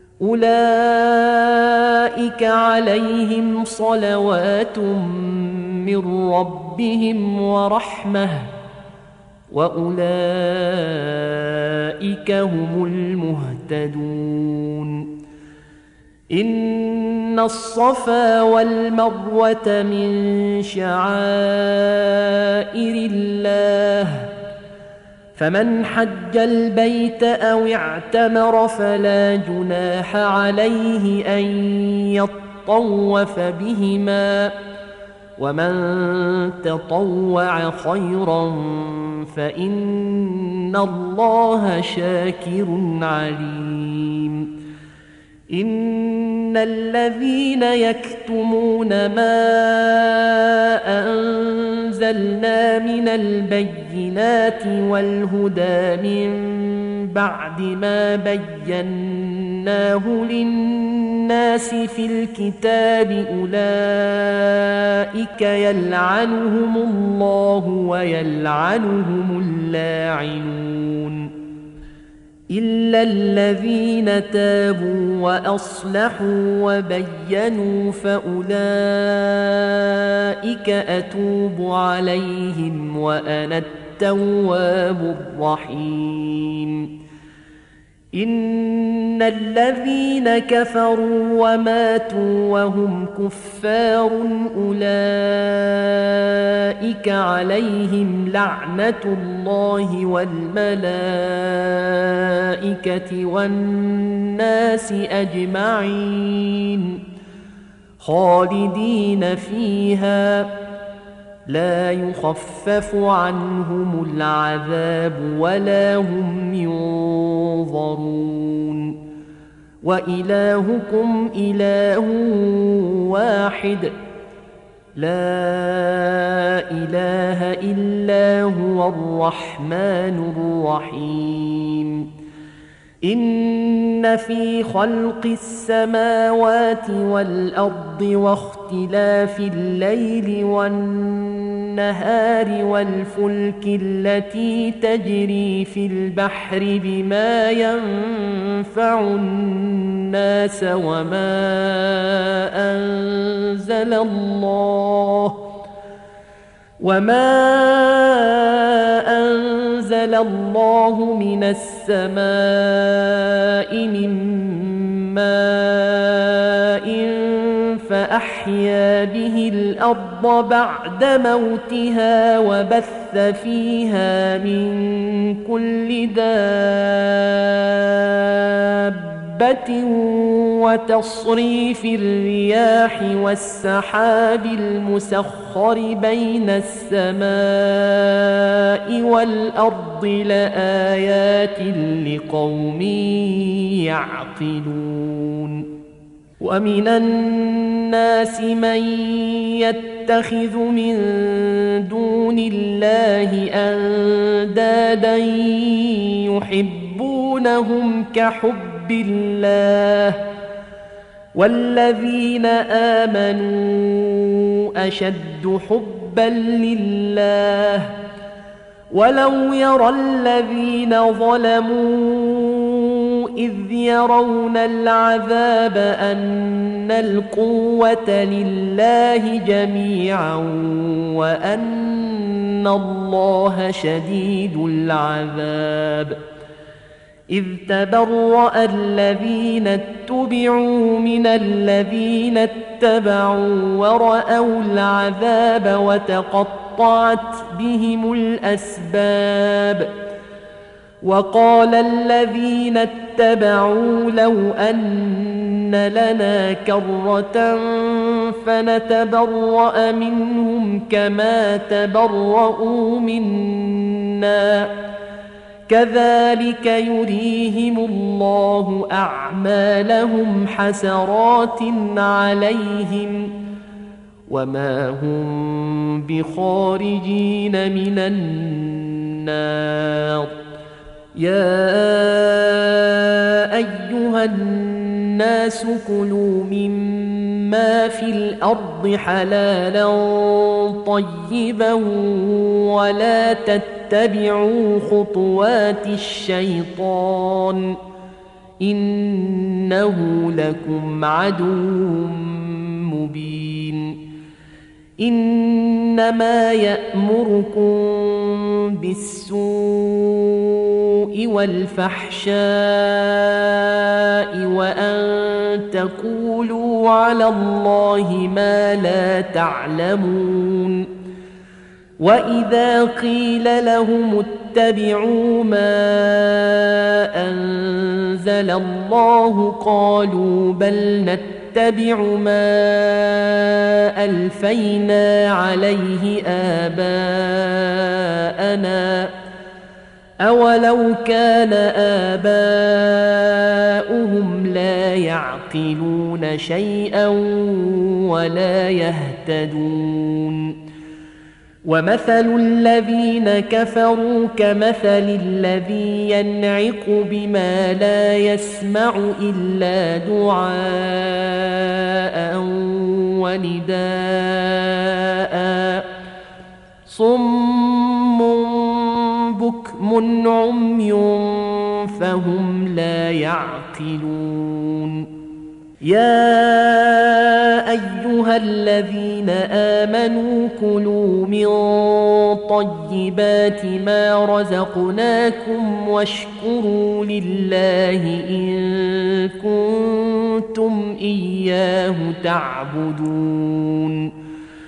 أولئك عليهم صلوات من ربهم ورحمة وأولئك هم المهتدون إن الصفا والمروة من شعائر الله فمن حج البيت أو اعتمر فلا جناح عليه أن يطوف بهما ومن تطوع خيرا فإن الله شاكر عليم إن الذين يكتمون ما أنزلنا من البينات والهدى من بعد ما بيناه للناس في الكتاب أولئك يلعنهم الله ويلعنهم اللاعنون إلا الذين تابوا وأصلحوا وبينوا فأولئك أتوب عليهم وأنا التواب الرحيم إن الذين كفروا وماتوا وهم كفار أولئك عليهم لعنة الله والملائكة والناس أجمعين خالدين فيها لا يخفف عنهم العذاب ولا هم ينظرون وإلهكم إله واحد لا إله إلا هو الرحمن الرحيم إن في خلق السماوات والأرض واختلاف الليل والنهار والفلك التي تجري في البحر بما ينفع الناس وما أنزل الله من السماء من ماء فأحيا به الأرض بعد موتها وبث فيها من كل دابة وتصريف الرياح والسحاب المسخر بين السماء والأرض لآيات لقوم يعقلون ومن الناس من يتخذ من دون الله أندادا يحبونهم كحب الله والذين آمنوا أشد حبا لله ولو يرى الذين ظلموا إذ يرون العذاب أن القوة لله جميعا وأن الله شديد العذاب إذ تبرأ الذين اتبعوا من الذين اتبعوا ورأوا العذاب وتقطعت بهم الأسباب وقال الذين اتبعوا لو أن لنا كرة فنتبرأ منهم كما تبرؤوا منا كذلك يريهم الله أعمالهم حسرات عليهم وما هم بخارجين من النار يا أيها الناس كلوا مما في الأرض حلالا طيبا ولا تتبعوا خطوات الشيطان إنه لكم عدو مبين إنما يأمركم بالسوء والفحشاء وأن تقولوا على الله ما لا تعلمون وإذا قيل لهم اتبعوا ما أنزل الله قالوا بل نتبع ما ألفينا عليه آباءنا أولو كان آباؤهم لا يعقلون شيئا ولا يهتدون ومثل الذين كفروا كمثل الذي ينعق بما لا يسمع إلا دعاء ونداء صم بكم عمي فهم لا يعقلون يا أيها الذين آمنوا كلوا من طيبات ما رزقناكم واشكروا لله إن كنتم إياه تعبدون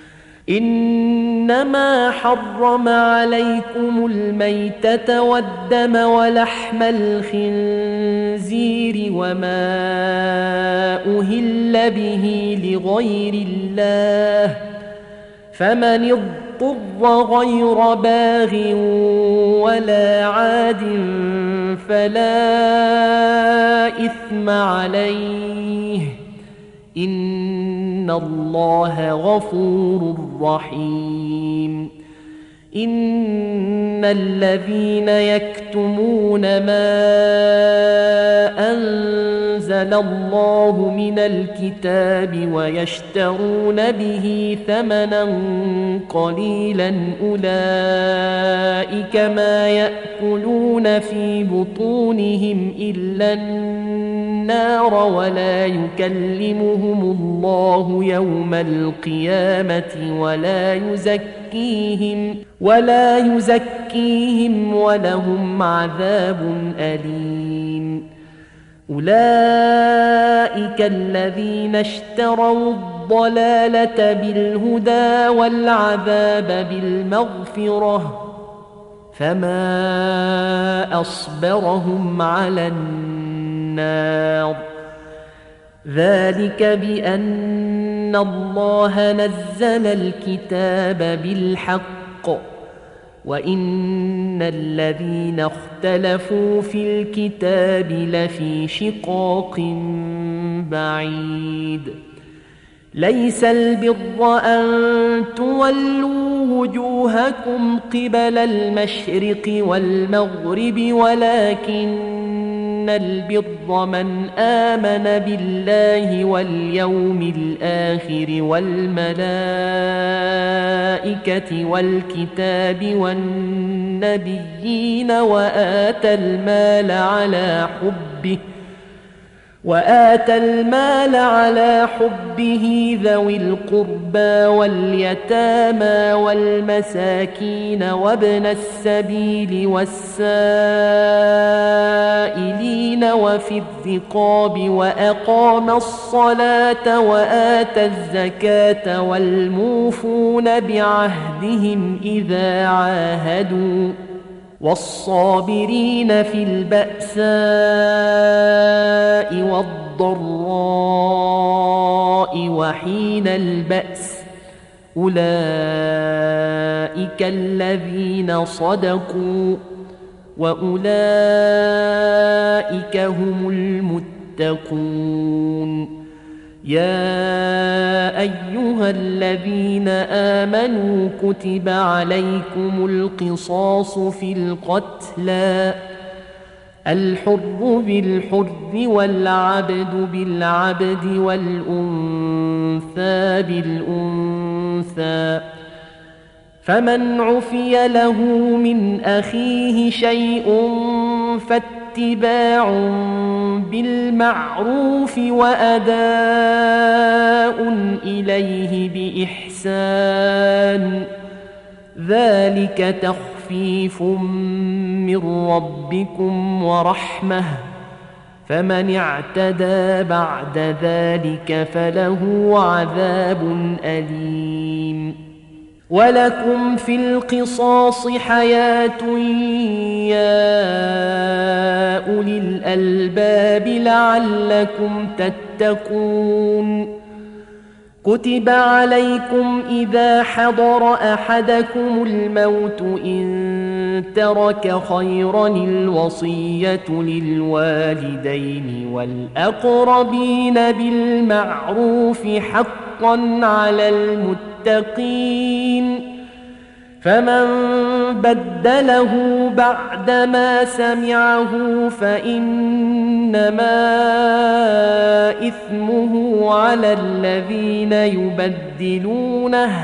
إنما حرم عليكم الميتة والدم ولحم الخنزير وما أهل به لغير الله فمن اضطر غير باغ ولا عاد فلا إثم عليه إن الله غفور رحيم إن الذين يكتمون ما أنزل الله من الكتاب ويشترون به ثمنا قليلا أولئك ما يأكلون في بطونهم إلا النار ولا يكلمهم الله يوم القيامة ولا يزكيهم ولهم عذاب أليم أولئك الذين اشتروا الضلالة بالهدى والعذاب بالمغفرة فما أصبرهم على النار ذلك بأن الله نزل الكتاب بالحق وإن الذين اختلفوا في الكتاب لفي شقاق بعيد ليس البر أن تولوا وجوهكم قبل المشرق والمغرب ولكن البر من آمن بالله واليوم الآخر والملائكة والكتاب والنبيين وآتى المال على حبه ذوي القربى واليتامى والمساكين وابن السبيل والسائلين وفي الرقاب وأقام الصلاة وآتى الزكاة والموفون بعهدهم إذا عاهدوا والصابرين في البأساء والضراء وحين البأس أولئك الذين صدقوا وأولئك هم المتقون يا أيها الذين آمنوا كتب عليكم القصاص في القتلى الحر بالحر والعبد بالعبد والأنثى بالأنثى فمن عفي له من أخيه شيء فاتبع واتباع بالمعروف وأداء إليه بإحسان ذلك تخفيف من ربكم ورحمة فمن اعتدى بعد ذلك فله عذاب أليم ولكم في القصاص حياة يا أولي الألباب لعلكم تتقون كتب عليكم إذا حضر أحدكم الموت إن ترك خيرا الوصية للوالدين والأقربين بالمعروف حقا على المتقين فمن بدله بعدما سمعه فإنما إثمه على الذين يبدلونه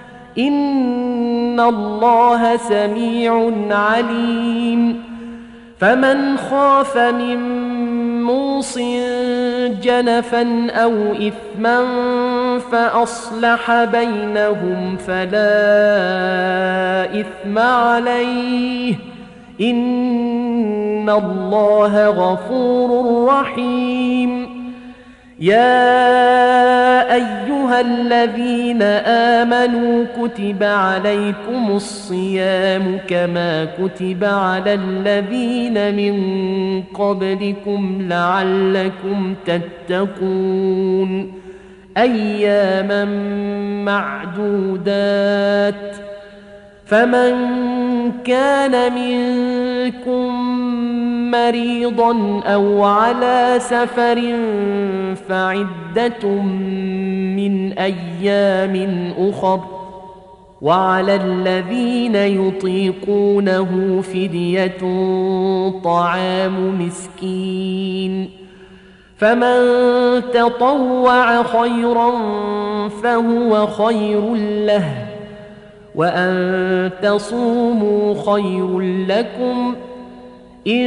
إن الله سميع عليم فمن خاف من موص جنفا أو إثما فأصلح بينهم فلا إثم عليه إن الله غفور رحيم يا أيها الذين آمنوا كتب عليكم الصيام كما كتب على الذين من قبلكم لعلكم تتقون أياما معدودات فمن كان منكم مريضا أو على سفر فعدة من أيام أخر وعلى الذين يطيقونه فدية طعام مسكين فمن تطوع خيرا فهو خير له وأن تصوموا خير لكم إن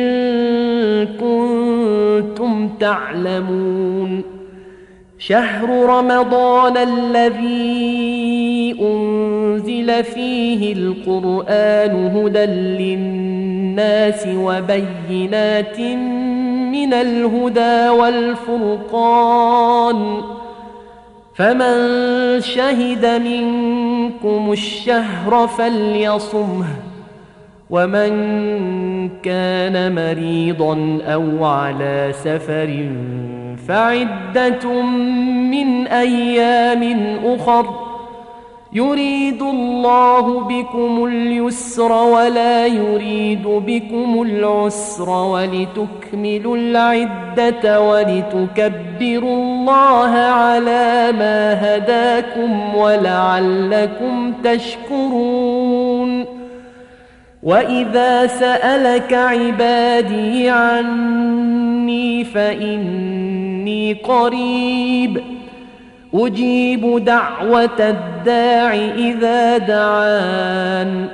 كنتم تعلمون شهر رمضان الذي أنزل فيه القرآن هدى للناس وبينات من الهدى والفرقان فمن شهد منكم الشهر فليصمه ومن كان مريضا أو على سفر فعدة من أيام أخر يريد الله بكم اليسر ولا يريد بكم العسر ولتكملوا العدة ولتكبروا الله على ما هداكم ولعلكم تشكرون وإذا سألك عبادي عني فإني قريب أجيب دعوة الداع إذا دعان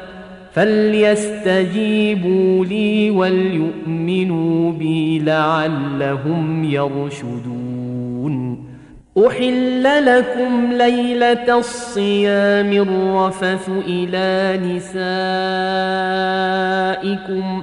فليستجيبوا لي وليؤمنوا بي لعلهم يرشدون أحل لكم ليلة الصيام الرفث إلى نسائكم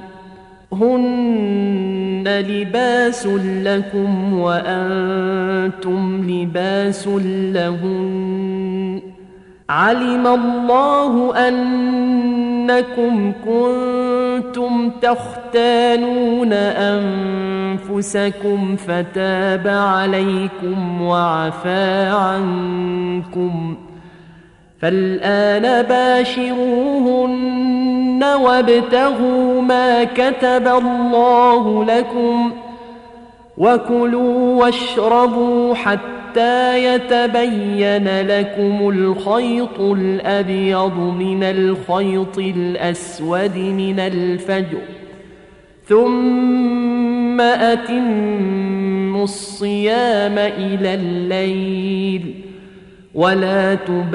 هن لباس لكم وأنتم لباس لهن علم الله أنكم كنتم تختانون أنفسكم فتاب عليكم وعفى عنكم فالآن باشروهن وابتغوا ما كتب الله لكم وكلوا واشربوا حتى يتبين لكم الخيط الأبيض من الخيط الأسود من الفجر ثم أتموا الصيام إلى الليل ولا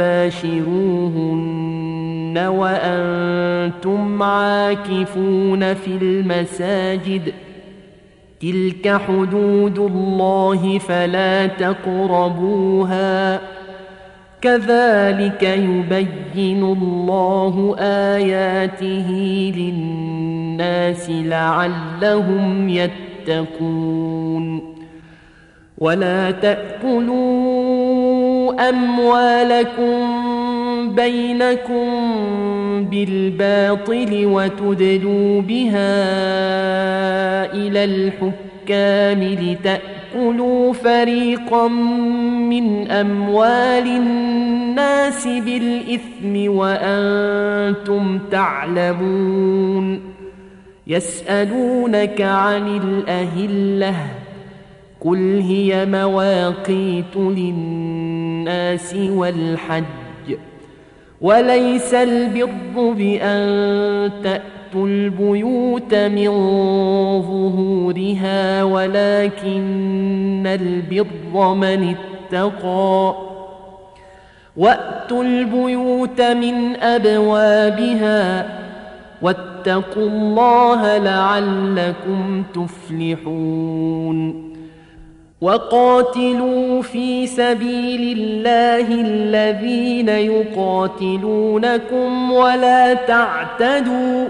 تباشروهن وأنتم عاكفون في المساجد تلك حدود الله فلا تقربوها كذلك يبين الله آياته للناس لعلهم يتقون ولا تأكلوا أموالكم بينكم بالباطل وتدلوا بها إلى الحكام لتأكلوا فريقا من أموال الناس بالإثم وأنتم تعلمون يسألونك عن الأهلة قل هي مواقيت للناس والحج وليس البر بأن تأتوا البيوت من ظهورها ولكن البر من اتقى وأتوا البيوت من أبوابها واتقوا الله لعلكم تفلحون وقاتلوا في سبيل الله الذين يقاتلونكم ولا تعتدوا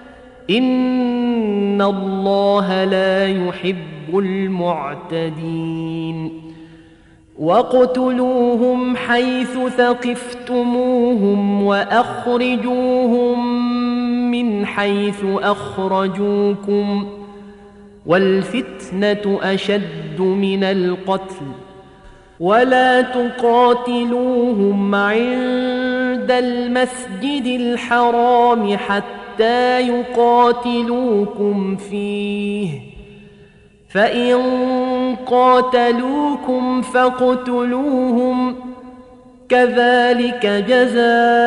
إن الله لا يحب المعتدين واقتلوهم حيث ثقفتموهم وأخرجوهم من حيث أخرجوكم والفتنة أشد من القتل ولا تقاتلوهم عند المسجد الحرام حتى يقاتلوكم فيه فإن قاتلوكم فاقتلوهم كذلك جزاء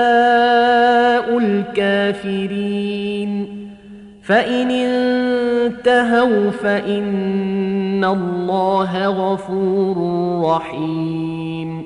الكافرين فإن انتهوا فإن الله غفور رحيم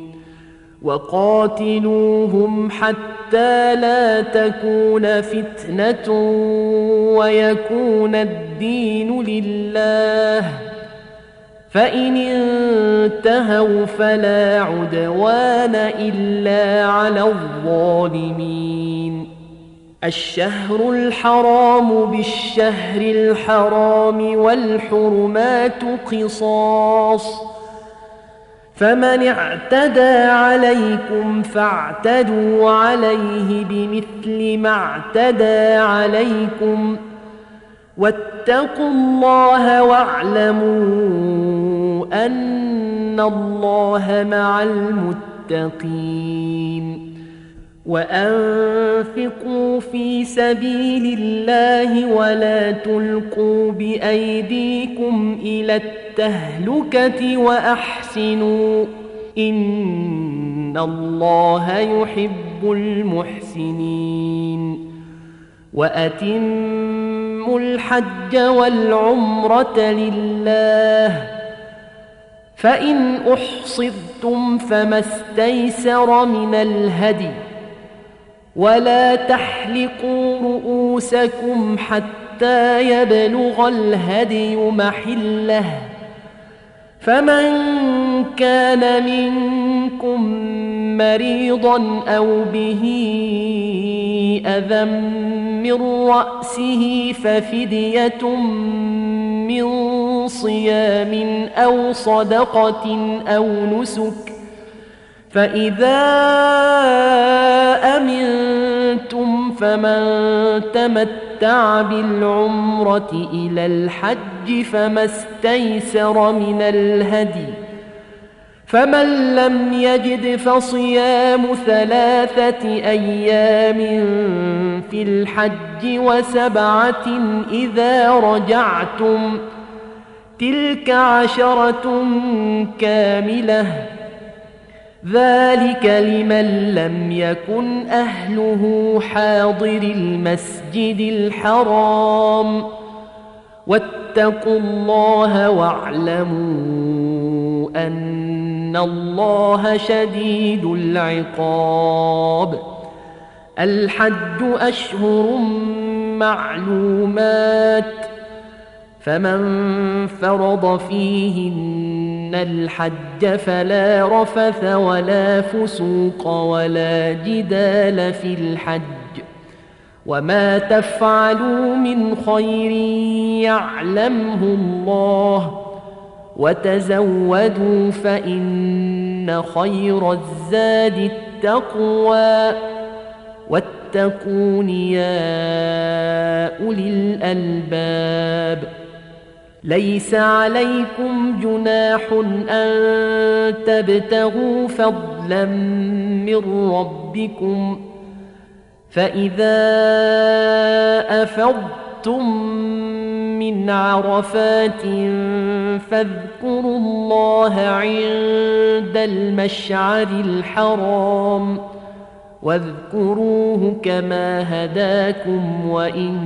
وقاتلوهم حتى لا تكون فتنة ويكون الدين لله فإن انتهوا فلا عدوان إلا على الظالمين الشهر الحرام بالشهر الحرام والحرمات قصاص فمن اعتدى عليكم فاعتدوا عليه بمثل ما اعتدى عليكم واتقوا الله واعلموا أن الله مع المتقين وأنفقوا في سبيل الله ولا تلقوا بأيديكم إلى التهلكة وأحسنوا إن الله يحب المحسنين وأتموا الحج والعمرة لله فإن أحصرتم فما استيسر من الهدي ولا تحلقوا رؤوسكم حتى يبلغ الهدي محله فمن كان منكم مريضا أو به أذى من رأسه ففدية من صيام أو صدقة أو نسك فإذا أمنتم فمن تمتع بالعمرة إلى الحج فما استيسر من الهدي فمن لم يجد فصيام 3 أيام في الحج و7 إذا رجعتم تلك 10 كاملة ذلك لمن لم يكن أهله حاضر المسجد الحرام واتقوا الله واعلموا أن الله شديد العقاب الحج أشهر معلومات فمن فرض فيهن الحج فلا رفث ولا فسوق ولا جدال في الحج وما تفعلوا من خير يعلمه الله وتزودوا فإن خير الزاد التقوى واتقون يا أولي الألباب ليس عليكم جناح أن تبتغوا فضلا من ربكم فإذا أفضتم من عرفات فاذكروا الله عند المشعر الحرام واذكروه كما هداكم وإن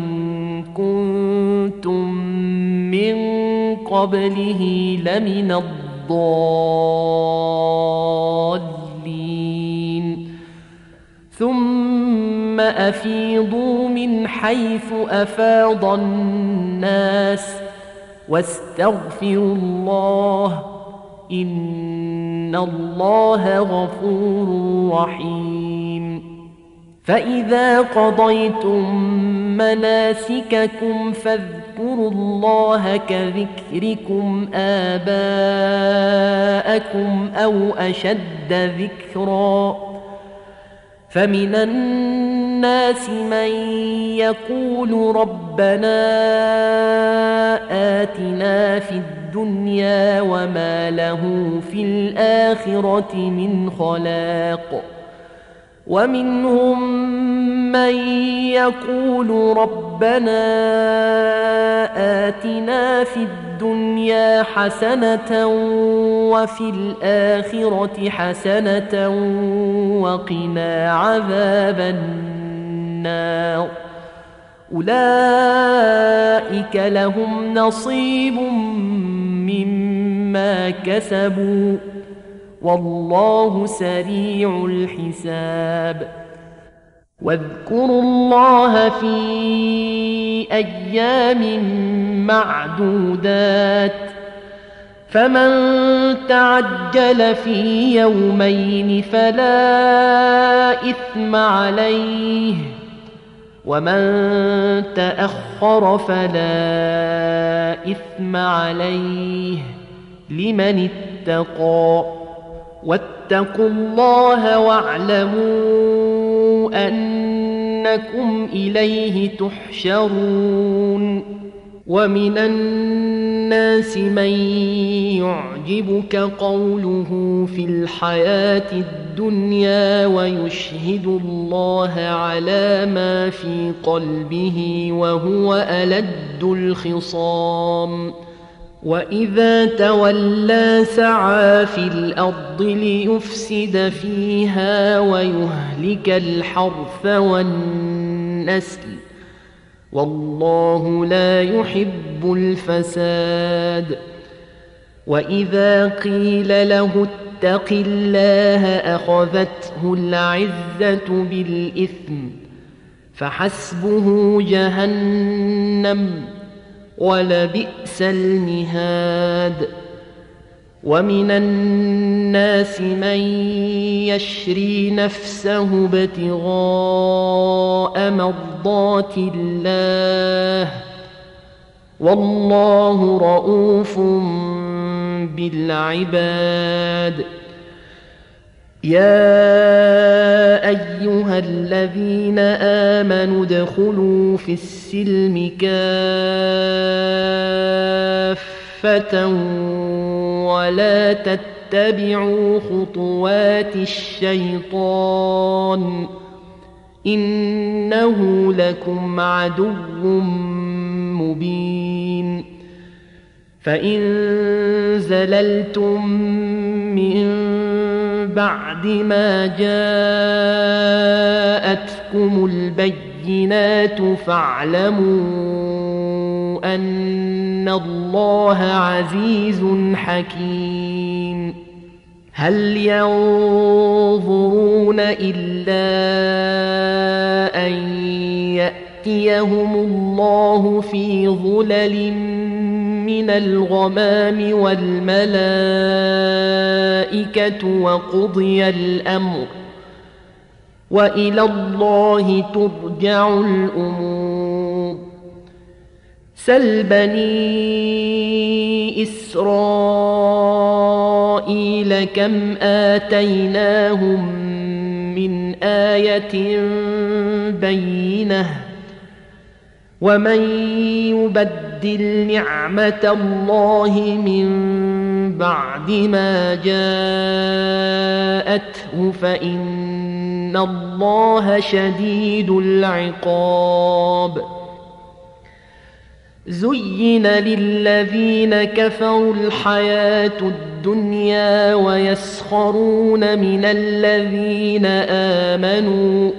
كنتم من قبله لمن الضالين ثم أفيضوا من حيث أفاض الناس واستغفروا الله إن الله غفور رحيم فإذا قضيتم مناسككم فاذكروا الله كذكركم آباءكم أو أشد ذكرا فمن الناس من يقول ربنا آتنا في الدنيا وما له في الآخرة من خلاق ومنهم من يقول ربنا آتنا في الدنيا حسنة وفي الآخرة حسنة وقنا عذاب النار أولئك لهم نصيب مما كسبوا والله سريع الحساب واذكروا الله في أيام معدودات فمن تعجل في يومين فلا إثم عليه ومن تأخر فلا إثم عليه لمن اتقى واتقوا الله واعلموا أنكم إليه تحشرون ومن الناس من يعجبك قوله في الحياة الدنيا ويشهد الله على ما في قلبه وهو ألد الخصام وإذا تولى سعى في الأرض ليفسد فيها ويهلك الحرث والنسل والله لا يحب الفساد وإذا قيل له اتق الله أخذته العزة بالإثم فحسبه جهنم ولبئس المهاد ومن الناس من يشري نفسه ابتغاء مرضات الله والله رؤوف بالعباد يا أيها الذين آمنوا ادخلوا في السلم كافة ولا تتبعوا خطوات الشيطان إنه لكم عدو مبين فإن زللتم من بعد ما جاءتكم البينات فاعلموا أن الله عزيز حكيم هل ينظرون إلا أن يأتيهم الله في ظلل من الغمام والملائكة وقضي الأمر وإلى الله ترجع الأمور سل بني إسرائيل كم آتيناهم من آية بينة ومن يبدل نعمة الله من بعد ما جاءته فإن الله شديد العقاب زين للذين كفروا الحياة الدنيا ويسخرون من الذين آمنوا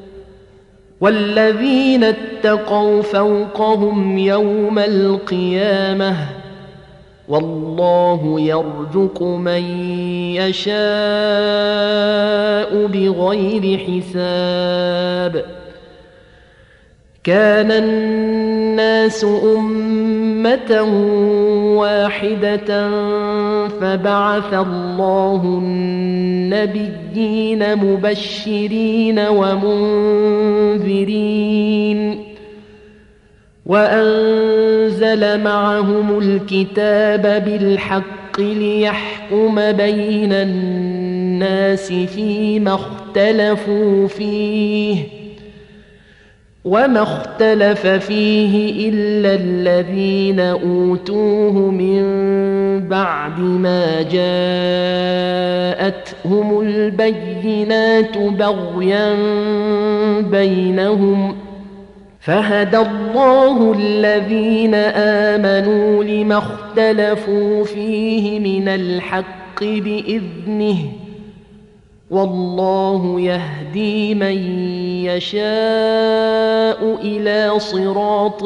والذين اتقوا فوقهم يوم القيامة والله يرزق من يشاء بغير حساب كان الناس أمة واحدة فبعث الله النبيين مبشرين ومنذرين وأنزل معهم الكتاب بالحق ليحكم بين الناس فيما اختلفوا فيه وما اختلف فيه إلا الذين أوتوه من بعد ما جاءتهم البينات بغيا بينهم فهدى الله الذين آمنوا لما اختلفوا فيه من الحق بإذنه والله يهدي من يشاء إلى صراط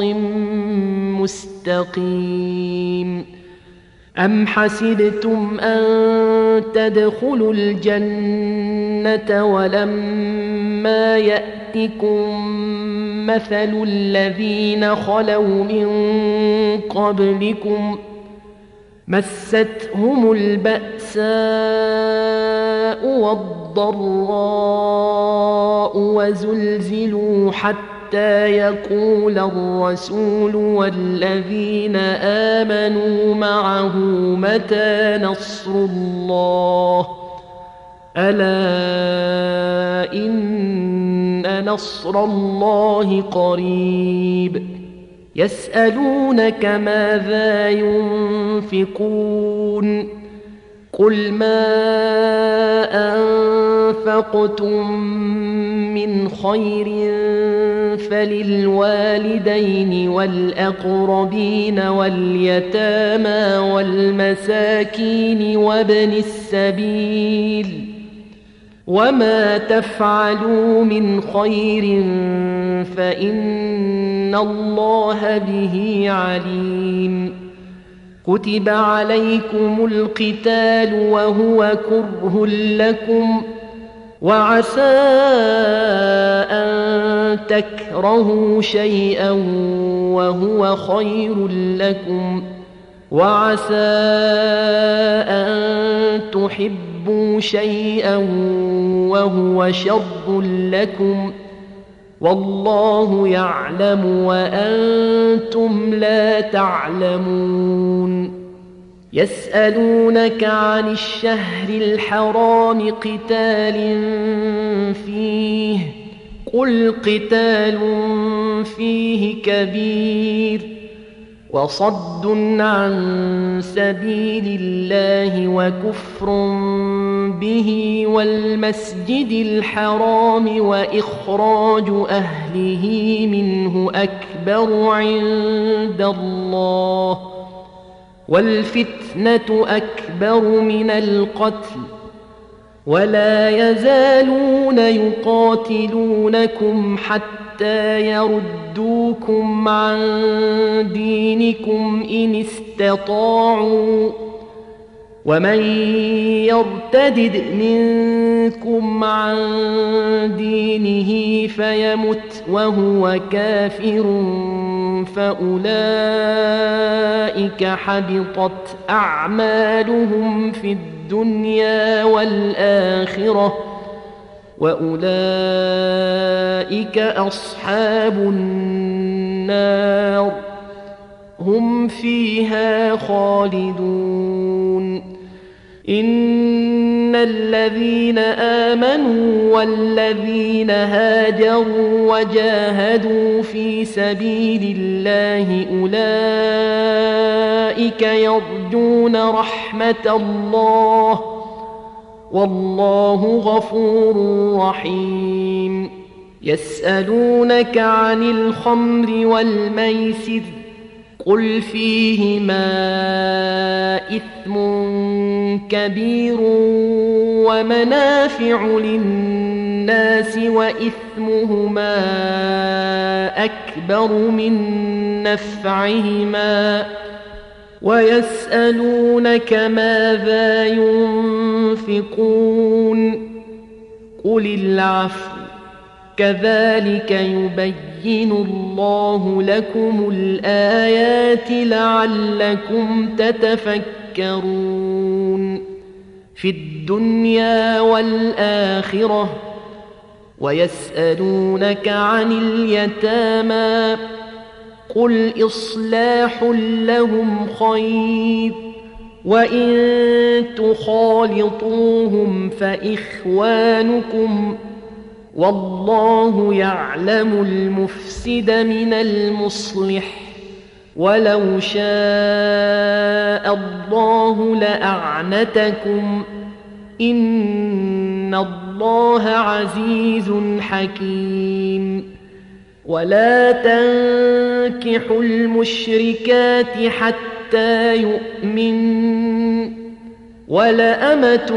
مستقيم أم حسبتم أن تدخلوا الجنة ولما يأتكم مثل الذين خلوا من قبلكم مستهم البأساء والضراء وزلزلوا حتى يقول الرسول والذين آمنوا معه متى نصر الله ألا إن نصر الله قريب يسألونك ماذا ينفقون قل ما أنفقتم من خير فللوالدين والأقربين واليتامى والمساكين وابن السبيل وما تفعلوا من خير فإن الله به عليم كتب عليكم القتال وهو كره لكم وعسى أن تكرهوا شيئا وهو خير لكم وعسى أن تحبوا شيئا وهو شر لكم والله يعلم وأنتم لا تعلمون يسألونك عن الشهر الحرام قتال فيه قل قتال فيه كبير وصد عن سبيل الله وكفر به والمسجد الحرام وإخراج أهله منه أكبر عند الله والفتنة أكبر من القتل ولا يزالون يقاتلونكم حتى يردوكم عن دينكم إن استطاعوا ومن يرتدد منكم عن دينه فيمت وهو كافر فأولئك حبطت أعمالهم في الدنيا والآخرة وأولئك أصحاب النار هم فيها خالدون إن الذين آمنوا والذين هاجروا وجاهدوا في سبيل الله أولئك يرجون رحمة الله والله غفور رحيم يسألونك عن الخمر والميسر قل فيهما إثم كبير ومنافع للناس وإثمهما أكبر من نفعهما ويسألونك ماذا ينفقون قل العفو كذلك يبين الله لكم الآيات لعلكم تتفكرون في الدنيا والآخرة ويسألونك عن اليتامى قل إصلاح لهم خير وإن تخالطوهم فإخوانكم والله يعلم المفسد من المصلح ولو شاء الله لأعنتكم إن الله عزيز حكيم ولا تنكحوا المشركات حتى يؤمنوا ولأمة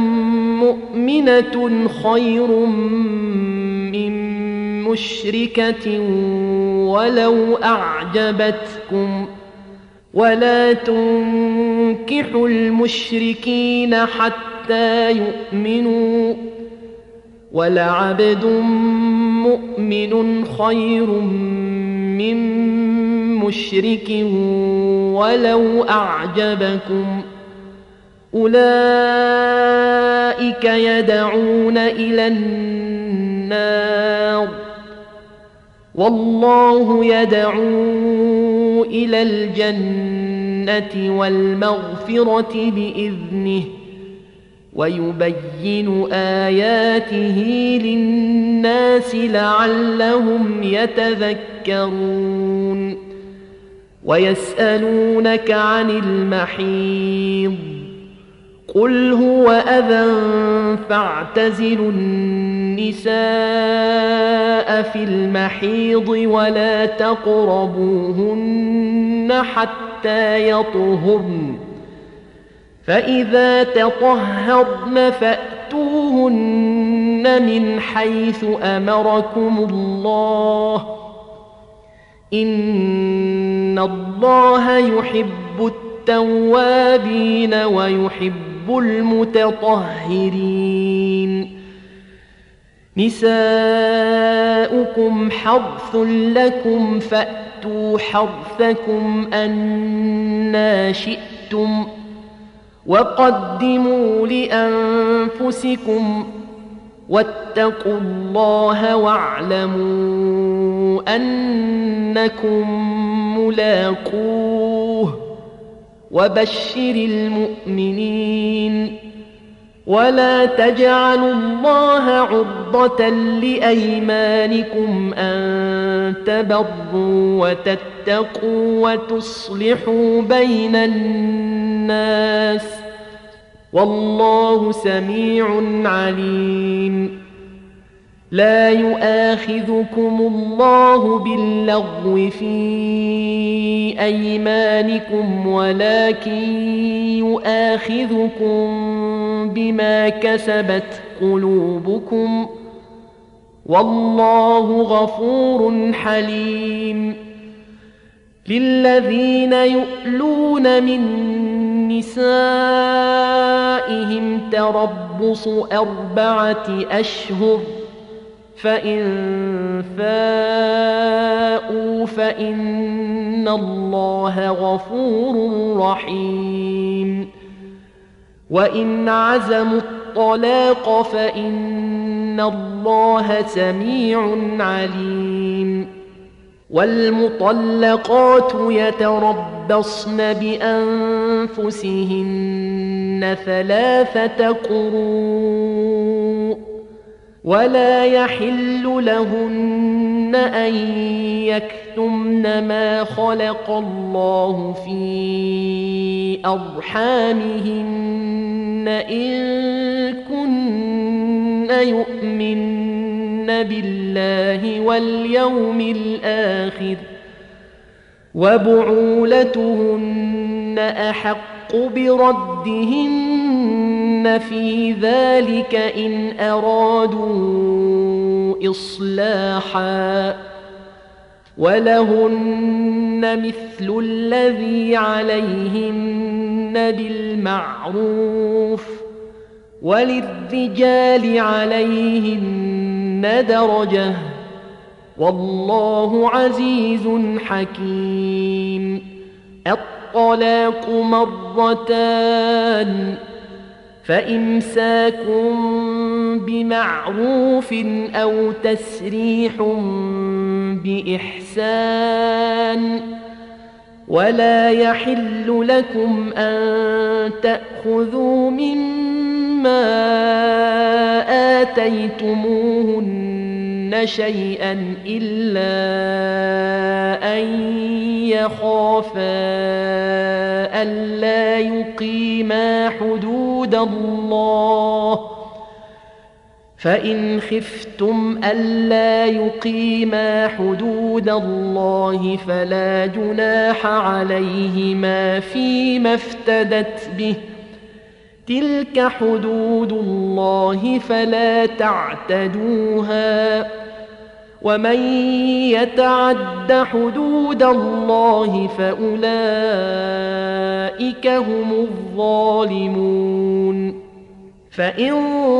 مؤمنة خير من مشركة ولو أعجبتكم ولا تنكحوا المشركين حتى يؤمنوا ولعبد مؤمن خير من مشرك ولو أعجبكم أولئك يدعون إلى النار والله يدعو إلى الجنة والمغفرة بإذنه ويبين آياته للناس لعلهم يتذكرون ويسألونك عن المحيض قل هو أذى فاعتزلوا النساء في المحيض ولا تقربوهن حتى يطهرن فإذا تطهرن فأتوهن من حيث أمركم الله إن الله يحب التوابين ويحب المتطهرين نساؤكم حرث لكم فأتوا حرثكم أنى شئتم وقدموا لأنفسكم واتقوا الله واعلموا أنكم ملاقوه وبشر المؤمنين ولا تجعلوا الله عرضة لأيمانكم أن تبروا وتتقوا وتصلحوا بين الناس والله سميع عليم لا يؤاخذكم الله باللغو في أيمانكم ولكن يؤاخذكم بما كسبت قلوبكم والله غفور حليم للذين يؤلون من نسائهم تربص 4 أشهر فإن فاءوا فإن الله غفور رحيم وإن عزموا الطلاق فإن الله سميع عليم والمطلقات يتربصن بأنفسهن 3 قروء ولا يحل لهن أن يكتمن ما خلق الله في أرحامهن إن كن يؤمن بالله واليوم الآخر وبعولتهن أحق بردهن في ذلك إن أرادوا إصلاحا ولهن مثل الذي عليهن بالمعروف وللرجال عليهن درجة والله عزيز حكيم الطلاق مرتان فإمساك بمعروف أو تسريح بإحسان ولا يحل لكم أن تأخذوا مما آتيتموهن شيئا إلا أن يخافا ألا يقيما حدود الله فإن خفتم ألا يقيما حدود الله فلا جناح عليهما فيما افتدت به تلك حدود الله فلا تعتدوها ومن يتعد حدود الله فأولئك هم الظالمون فإن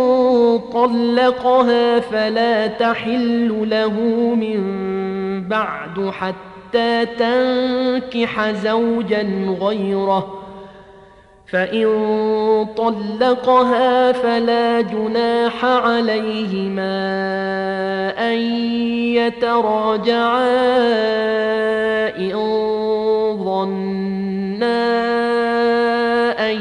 طلقها فلا تحل له من بعد حتى تنكح زوجا غيره فإن طلقها فلا جناح عليهما أن يتراجعا إن ظنا أن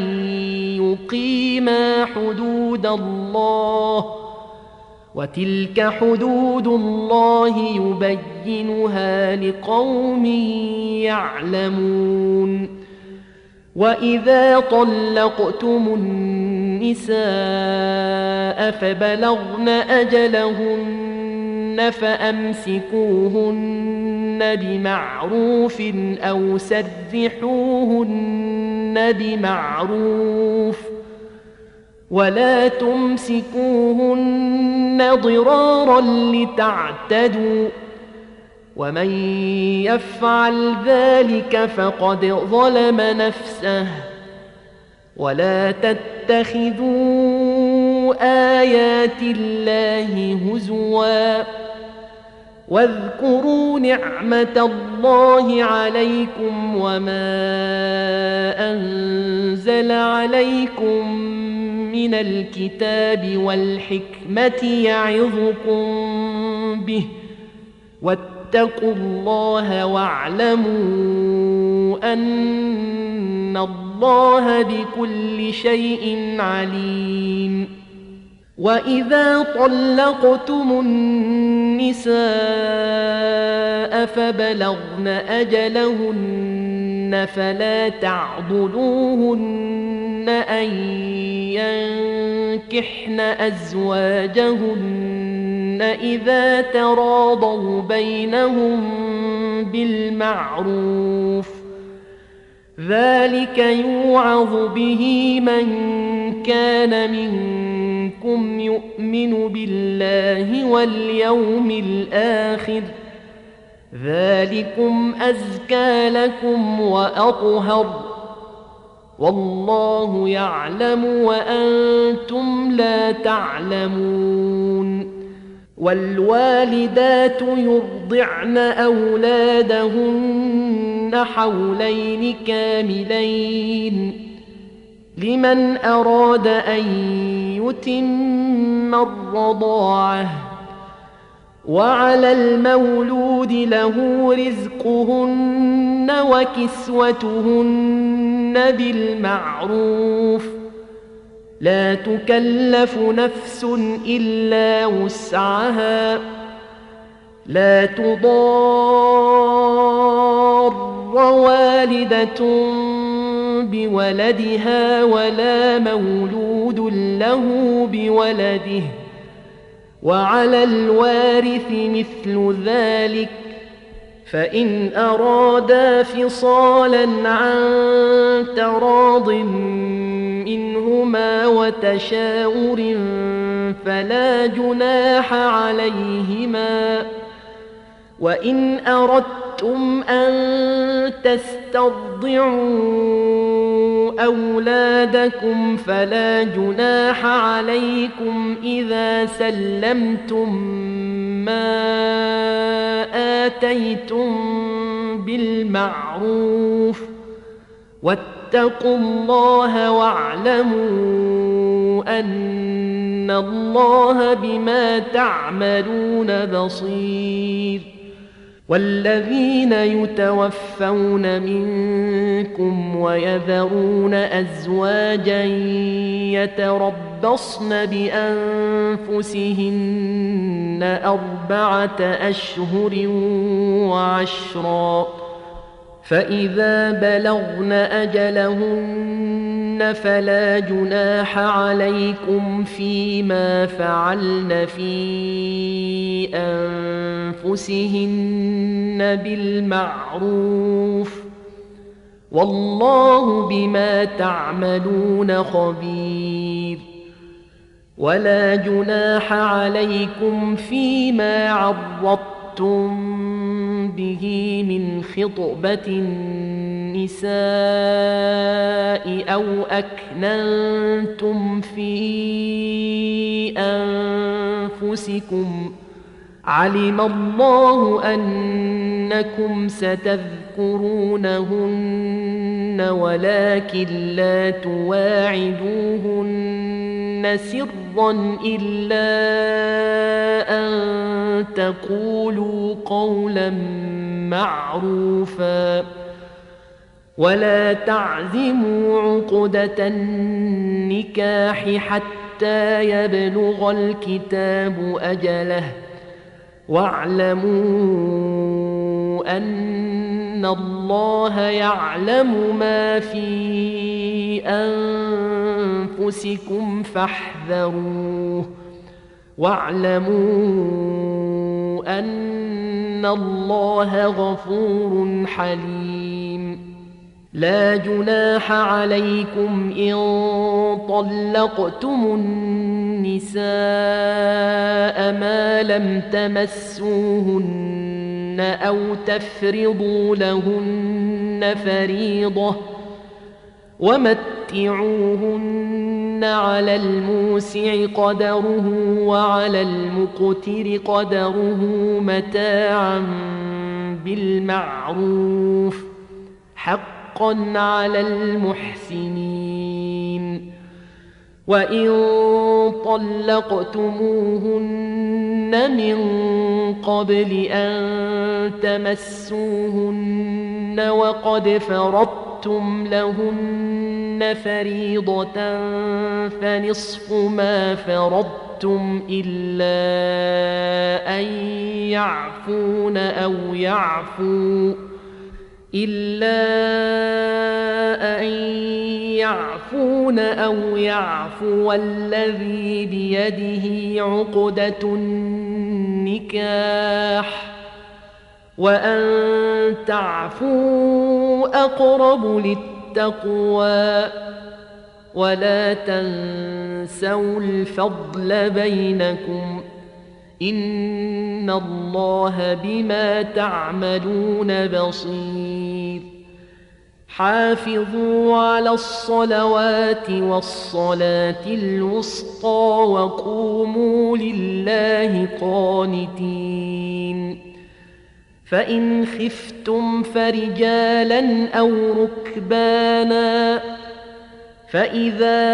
يقيما حدود الله وتلك حدود الله يبينها لقوم يعلمون وإذا طلقتم النساء فبلغن أجلهن فأمسكوهن بمعروف أو سرحوهن بمعروف ولا تمسكوهن ضرارا لتعتدوا ومن يفعل ذلك فقد ظلم نفسه ولا تتخذوا آيات الله هزوا واذكروا نعمة الله عليكم وما أنزل عليكم من الكتاب والحكمة يعظكم به واتقوا الله واعلموا أن الله بكل شيء عليم وإذا طلقتم النساء فبلغن أجلهن فلا تعضلوهن أن ينكحن أزواجهن إذا تراضوا بينهم بالمعروف ذلك يوعظ به من كان منكم يؤمن بالله واليوم الآخر ذلكم أزكى لكم وأطهر والله يعلم وأنتم لا تعلمون والوالدات يرضعن أولادهن حولين كاملين لمن أراد أن يتم الرضاعة وعلى المولود له رزقهن وكسوتهن بالمعروف لا تكلف نفس إلا وسعها لا تضار والدة بولدها ولا مولود له بولده وعلى الوارث مثل ذلك فإن أرادا فصالا عن تراض منهما وتشاور فلا جناح عليهما وإن أردتم أن تسترضعوا أولادكم فلا جناح عليكم إذا سلمتم ما آتيتم بالمعروف واتقوا الله واعلموا أن الله بما تعملون بصير والذين يتوفون منكم ويذرون أزواجا يتربصن بأنفسهن 4 أشهر وعشرا فإذا بلغن أجلهن فلا جناح عليكم فيما فعلن في أنفسهن بالمعروف والله بما تعملون خبير ولا جناح عليكم فيما عرضتم به من خطبة النساء أو أكننتم في أنفسكم علم الله أنكم ستذكرونهن ولكن لا تواعدوهن سرا إلا أن تقولوا قولا معروفا ولا تعزموا عقدة النكاح حتى يبلغ الكتاب أجله واعلموا أن الله يعلم ما في أنفسكم فاحذروه واعلموا أن الله غفور حليم لا جناح عليكم إن طلقتم النساء ما لم تمسوهن أو تفرضوا لهن فريضة ومتعوهن على الموسع قدره وعلى المقتر قدره متاعا بالمعروف حقا على المحسنين وإن طلقتموهن من قبل أن تمسوهن وقد فرضتم لهن فريضة فنصف ما فرضتم إلا أن يعفون أو يعفو الذي بيده عقدة النكاح وأن تعفوا أقرب للتقوى ولا تنسوا الفضل بينكم إن الله بما تعملون بصير حافظوا على الصلوات والصلاة الوسطى وقوموا لله قانتين فإن خفتم فرجالا أو ركبانا فإذا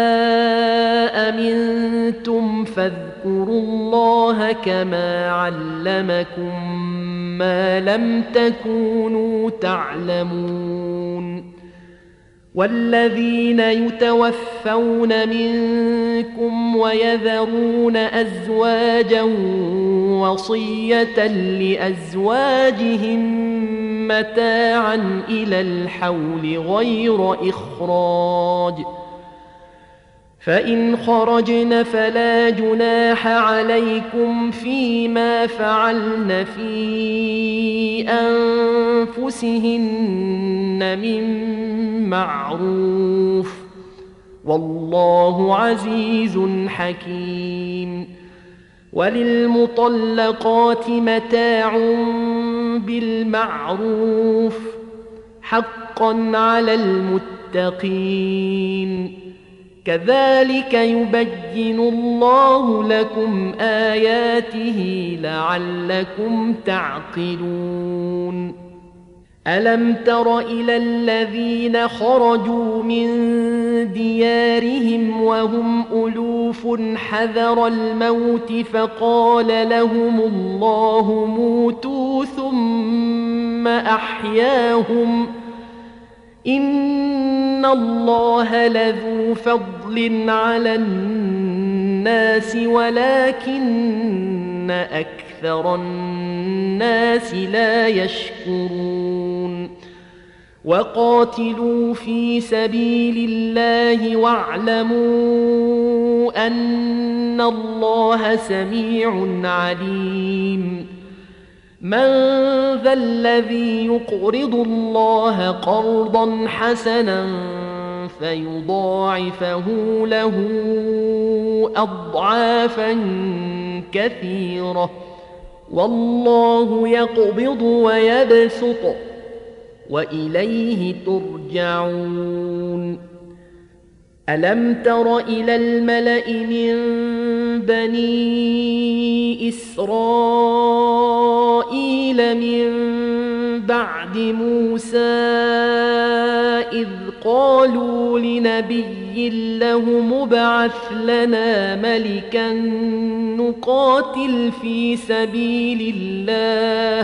أمنتم فاذكروا الله كما علمكم ما لم تكونوا تعلمون والذين يتوفون منكم ويذرون أزواجا وصية لأزواجهم متاعا إلى الحول غير إخراج فإن خرجن فلا جناح عليكم فيما فعلن في أنفسهن من معروف والله عزيز حكيم وللمطلقات متاع بالمعروف حقا على المتقين كذلك يبين الله لكم آياته لعلكم تعقلون ألم تر إلى الذين خرجوا من ديارهم وهم ألوف حذر الموت فقال لهم الله موتوا ثم أحياهم إن الله لذو فضل على الناس ولكن أكثر الناس لا يشكرون وقاتلوا في سبيل الله واعلموا أن الله سميع عليم من ذا الذي يقرض الله قرضا حسنا فيضاعفه له أضعافا كثيرة والله يقبض ويبسط وإليه ترجعون ألم تر إلى الملأ من بني إسرائيل من بعد موسى إذ قالوا لنبي له مبعث لنا ملكا نقاتل في سبيل الله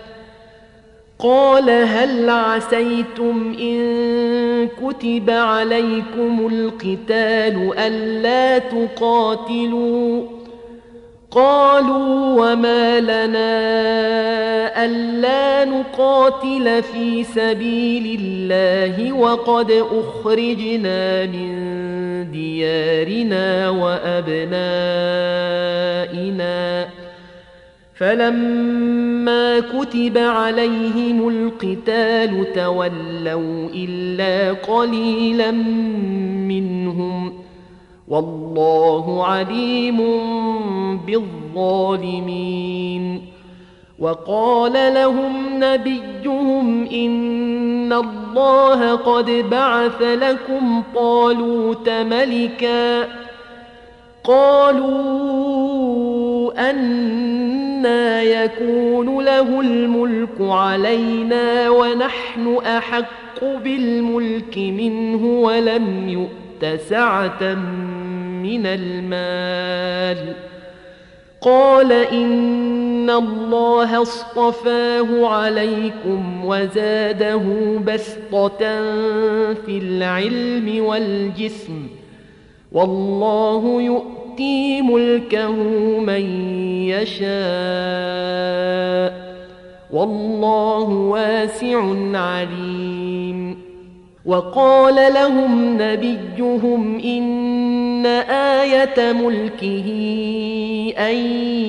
قال هل عسيتم إن كتب عليكم القتال ألا تقاتلوا قالوا وما لنا ألا نقاتل في سبيل الله وقد أخرجنا من ديارنا وأبنائنا فلما كتب عليهم القتال تولوا إلا قليلا منهم والله عليم بالظالمين وقال لهم نبيهم إن الله قد بعث لكم طالوت ملكا قالوا أنى يكون له الملك علينا ونحن أحق بالملك منه ولم يؤت سعة من المال قال إن الله اصطفاه عليكم وزاده بسطة في العلم والجسم والله يؤتي ملكه من يشاء والله واسع عليم وقال لهم نبيهم إن آية ملكه أن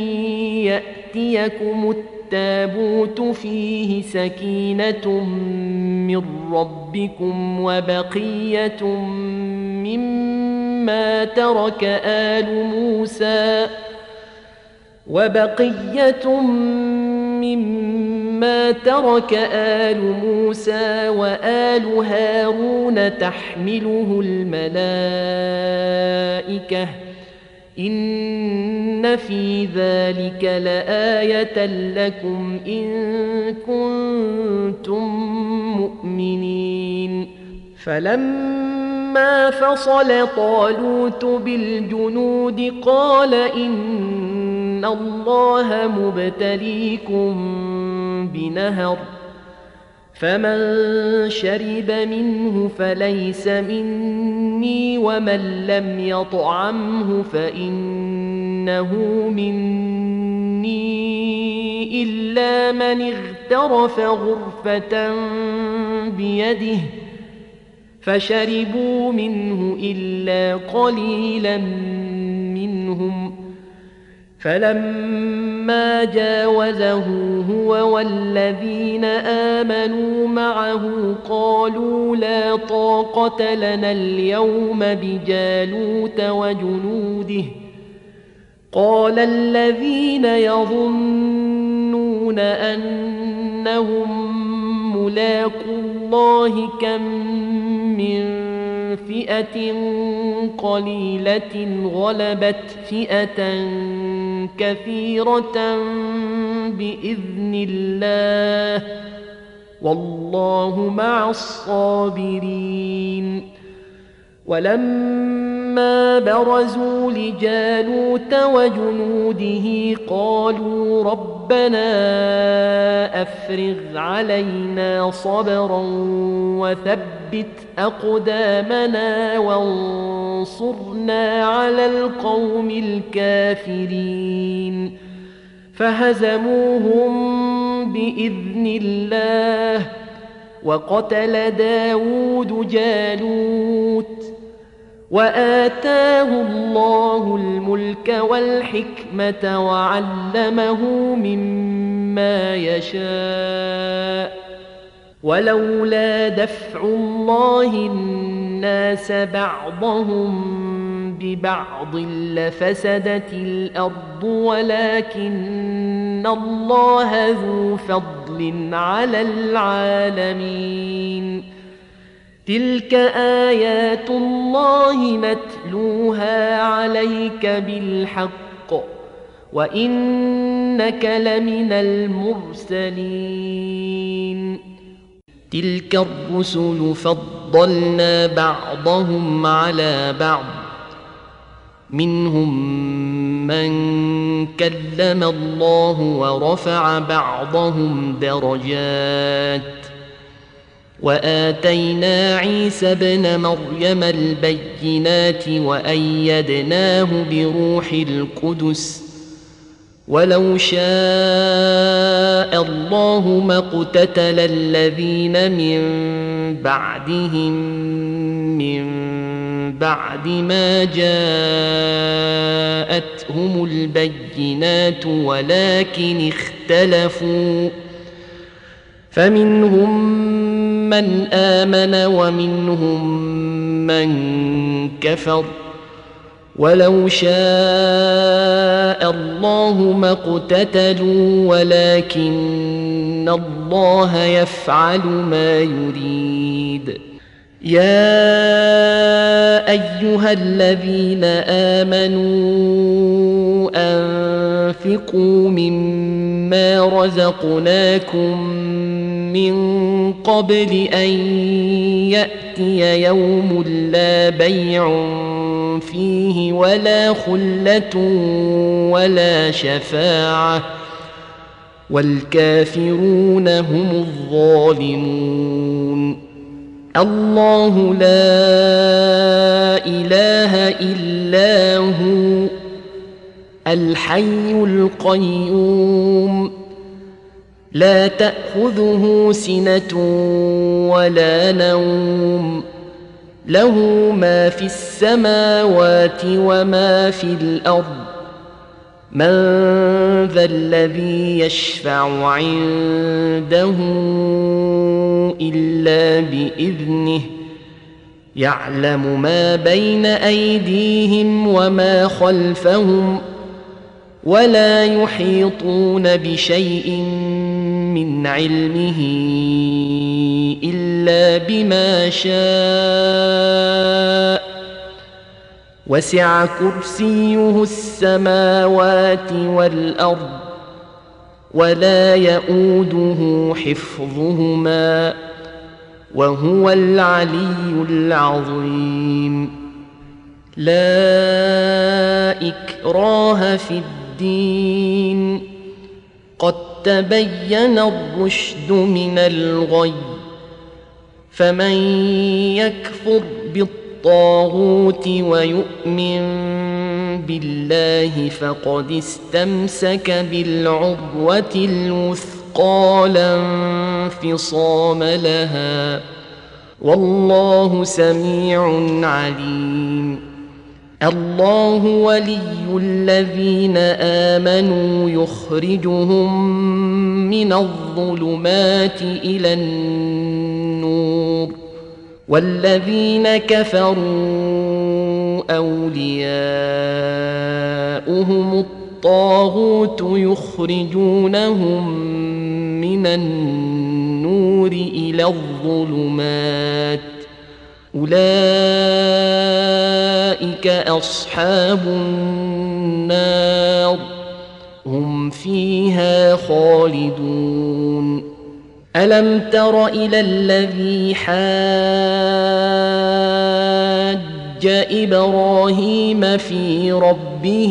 يأتيكم التابوت فيه سكينة من ربكم وبقية مما ترك آل موسى وآل هارون تحمله الملائكة إن في ذلك لآية لكم إن كنتم مؤمنين فلما فصل طالوت بالجنود قال إن الله مبتليكم بنهر فمن شرب منه فليس مني ومن لم يطعمه فإنه مني إلا من اغترف غرفة بيده فشربوا منه إلا قليلا منهم فلما جاوزه هو والذين آمنوا معه قالوا لا طاقة لنا اليوم بجالوت وجنوده قال الذين يظنون أنهم ملاقو الله كم من فئة قليلة غلبت فئة كثيرة بإذن الله والله مع الصابرين ولما برزوا لجالوت وجنوده قالوا ربنا أفرغ علينا صبرا وثبت أقدامنا وانصرنا على القوم الكافرين فهزموهم بإذن الله وقتل داود جالوت وآتاه الله الملك والحكمة وعلمه مما يشاء ولولا دفع الله الناس بعضهم ببعض لفسدت الأرض ولكن الله ذو فضل على العالمين تلك آيات الله نتلوها عليك بالحق وإنك لمن المرسلين تلك الرسل فضلنا بعضهم على بعض منهم من كلم الله ورفع بعضهم درجات وآتينا عيسى ابن مريم البينات وأيدناه بروح القدس ولو شاء الله ما اقتتل الذين من بعدهم من بعد ما جاءتهم البينات ولكن اختلفوا فمنهم من آمن ومنهم من كفر ولو شاء الله ما اقتتلوا ولكن الله يفعل ما يريد يا أيها الذين آمنوا أنفقوا مما رزقناكم من قبل أن يأتي يوم لا بيع فيه ولا خلة ولا شفاعة والكافرون هم الظالمون الله لا إله إلا هو الحي القيوم لا تأخذه سنة ولا نوم له ما في السماوات وما في الأرض من ذا الذي يشفع عنده إلا بإذنه يعلم ما بين أيديهم وما خلفهم ولا يحيطون بشيء من علمه إلا بما شاء وسع كرسيه السماوات والأرض ولا يئوده حفظهما وهو العلي العظيم. لا إكراه في الدين قد تبين الرشد من الغي فمن يكفر بالطاغوت ويؤمن بالله فقد استمسك بالعروة الوثقى لا انفصام لها والله سميع عليم. الله ولي الذين آمنوا يخرجهم من الظلمات إلى النور والذين كفروا أولياؤهم الطاغوت يخرجونهم من النور إلى الظلمات أولئك أصحاب النار هم فيها خالدون. ألم تر إلى الذي حاج إبراهيم في ربه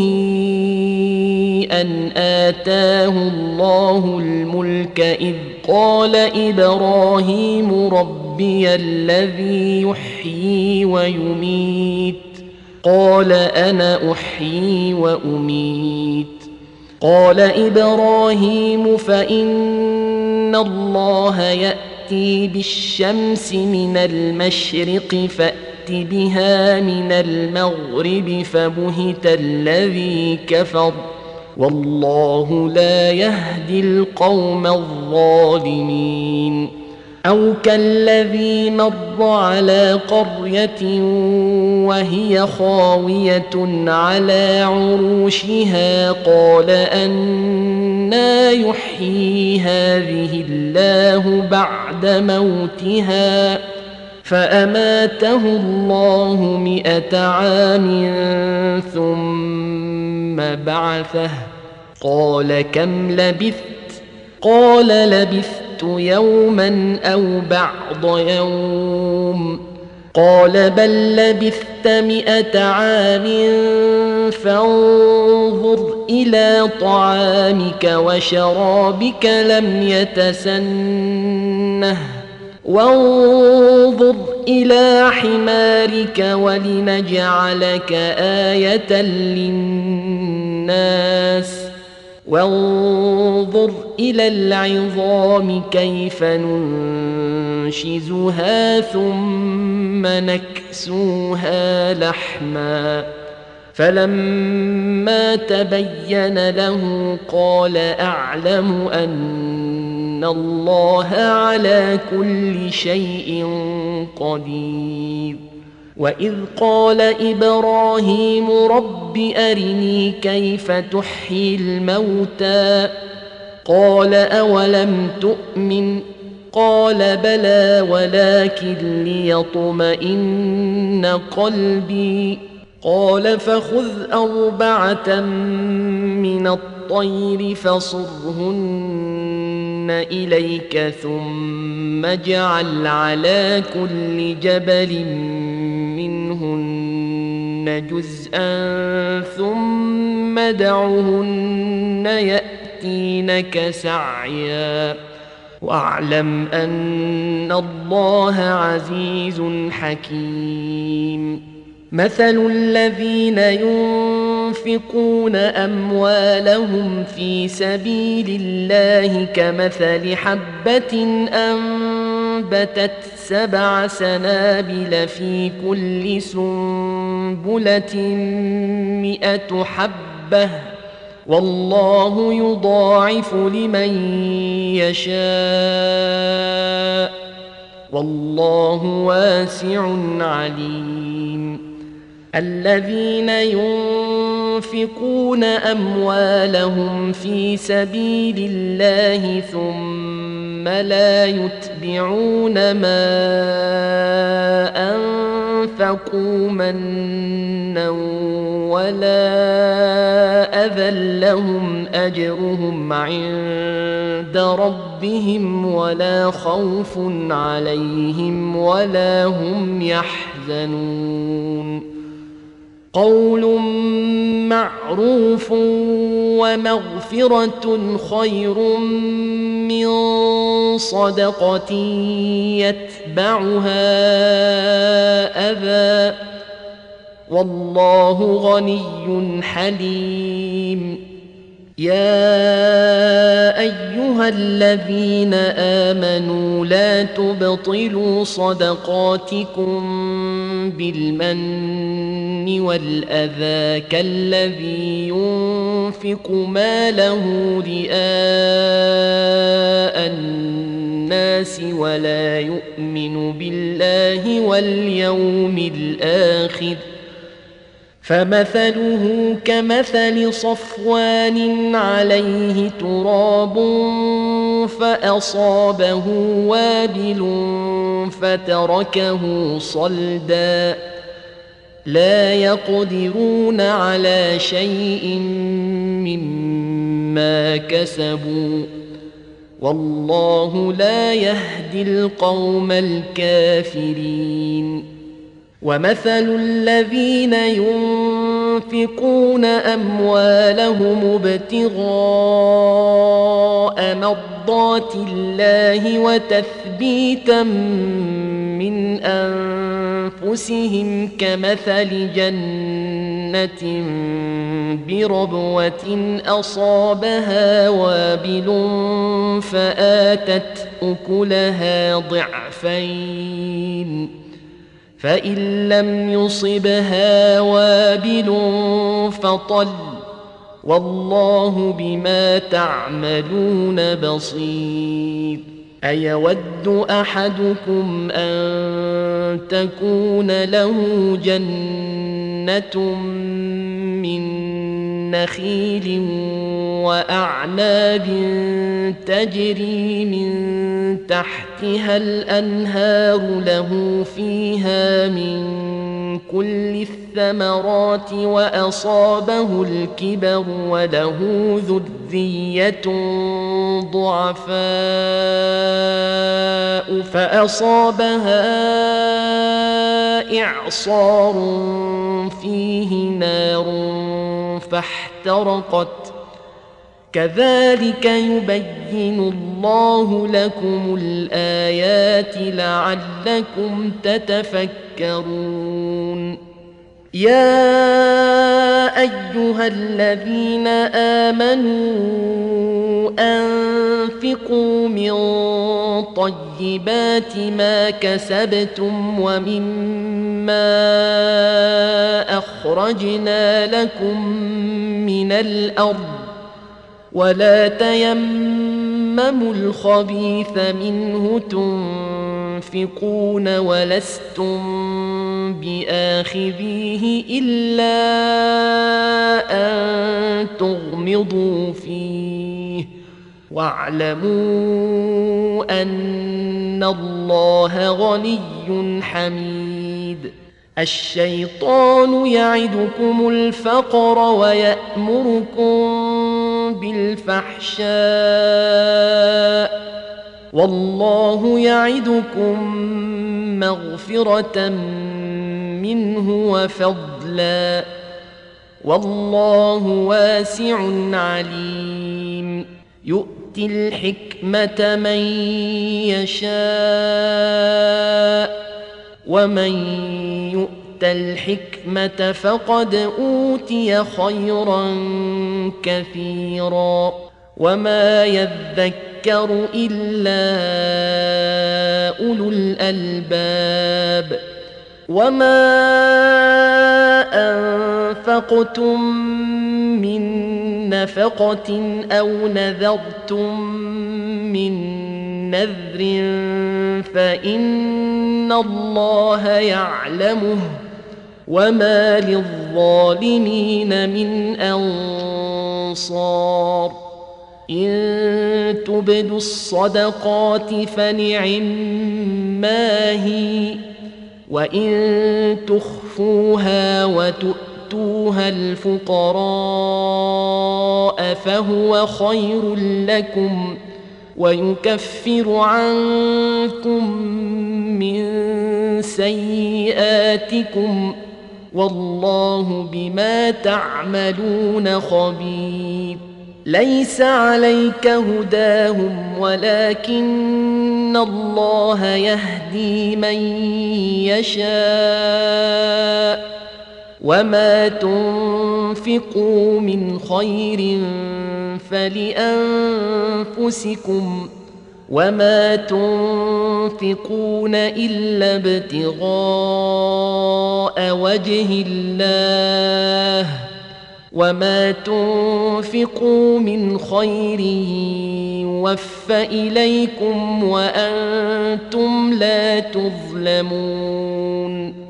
أن آتاه الله الملك إذ قال إبراهيم ربي الذي يحيي ويميت قال أنا أحيي وأميت قال إبراهيم فإن الله يأتي بالشمس من المشرق فأت بها من المغرب فبهت الذي كفر والله لا يهدي القوم الظالمين. أو كالذي مر على قرية وهي خاوية على عروشها قال أنى يحيي هذه الله بعد موتها فأماته الله 100 عام ثم بعثه قال كم لبثت قال لبثت يوما أو بعض يوم قال بل لبثت 100 عام فانظر إلى طعامك وشرابك لم يتسنه وانظر إلى حمارك ولنجعلك آية للناس وانظر إلى العظام كيف ننشزها ثم نكسوها لحما فلما تبين له قال أعلم أن الله على كل شيء قدير. وإذ قال إبراهيم رب أرني كيف تحيي الموتى قال أولم تؤمن قال بلى ولكن ليطمئن قلبي قال فخذ 4 من الطير فصرهن إليك ثم اجعل على كل جبل منهن جزءا ثم دعهن يأتينك سعيا واعلم أن الله عزيز حكيم. مثل الذين ينفقون أموالهم في سبيل الله كمثل حبة أنبتت 7 سنابل في كل سنبلة 100 حبة والله يضاعف لمن يشاء والله واسع عليم. الذين ينفقون أموالهم في سبيل الله ثم لا يتبعون ما أنفقوا منا ولا أذى لهم أجرهم عند ربهم ولا خوف عليهم ولا هم يحزنون قول معروف ومغفرة خير من صدقة يتبعها أذى والله غني حليم يا أيها الذين آمنوا لا تبطلوا صدقاتكم بالمن والأذى كالذي ينفق ماله رئاء الناس ولا يؤمن بالله واليوم الآخر فمثله كمثل صفوان عليه تراب فأصابه وابل فتركه صلدا لا يقدرون على شيء مما كسبوا والله لا يهدي القوم الكافرين ومثل الذين ينفقون أموالهم ابتغاء مرضات الله وتثبيتا من أنفسهم كمثل جنة بربوة أصابها وابل فآتت أكلها ضعفين فإن لم يصبها وابل فطل والله بما تعملون بصير أيود أحدكم أن تكون له جنة من نخيل وأعناب تجري من تحتها الأنهار له فيها من كل الثمرات وأصابه الكبر وله ذرية ضعفاء فأصابها إعصار فيه نار فاحترقت كذلك يبين الله لكم الآيات لعلكم تتفكرون يا أيها الذين آمنوا أنفقوا من طيبات ما كسبتم ومما أخرجنا لكم من الأرض ولا تيمموا الخبيث منه تنفقون ولستم بآخذيه إلا أن تغمضوا فيه واعلموا أن الله غني حميد الشيطان يعدكم الفقر ويأمركم بالفحشاء والله يعدكم مغفرة منه وفضلا والله واسع عليم يؤتي الحكمة من يشاء ومن يؤت الحكمة فقد أوتي خيرا كثيرا وما يذكر إلا أولو الألباب وما أنفقتم من نفقة أو نذرتم من نذر فإن الله يعلمه وما للظالمين من أنصار إن تبدوا الصدقات فنعما هي وإن تخفوها وتؤتوها الفقراء فهو خير لكم ويكفر عنكم من سيئاتكم والله بما تعملون خبير ليس عليك هداهم ولكن الله يهدي من يشاء وما تنفقوا من خير فلأنفسكم وما تنفقون إلا ابتغاء وجه الله وما تنفقوا من خير يوفى إليكم وأنتم لا تظلمون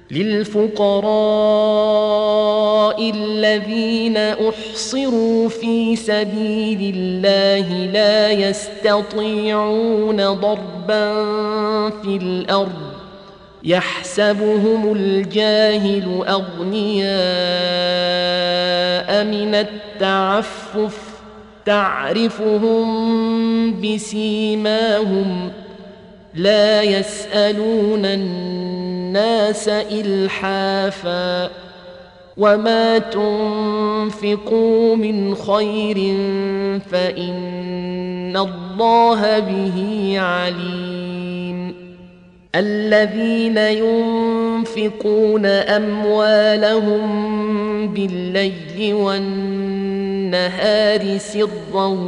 للفقراء الذين أحصروا في سبيل الله لا يستطيعون ضربا في الأرض يحسبهم الجاهل أغنياء من التعفف تعرفهم بسيماهم لا يسألون الناس إلحافا وما تنفقوا من خير فإن الله به عليم الذين ينفقون أموالهم بالليل والنهار سرا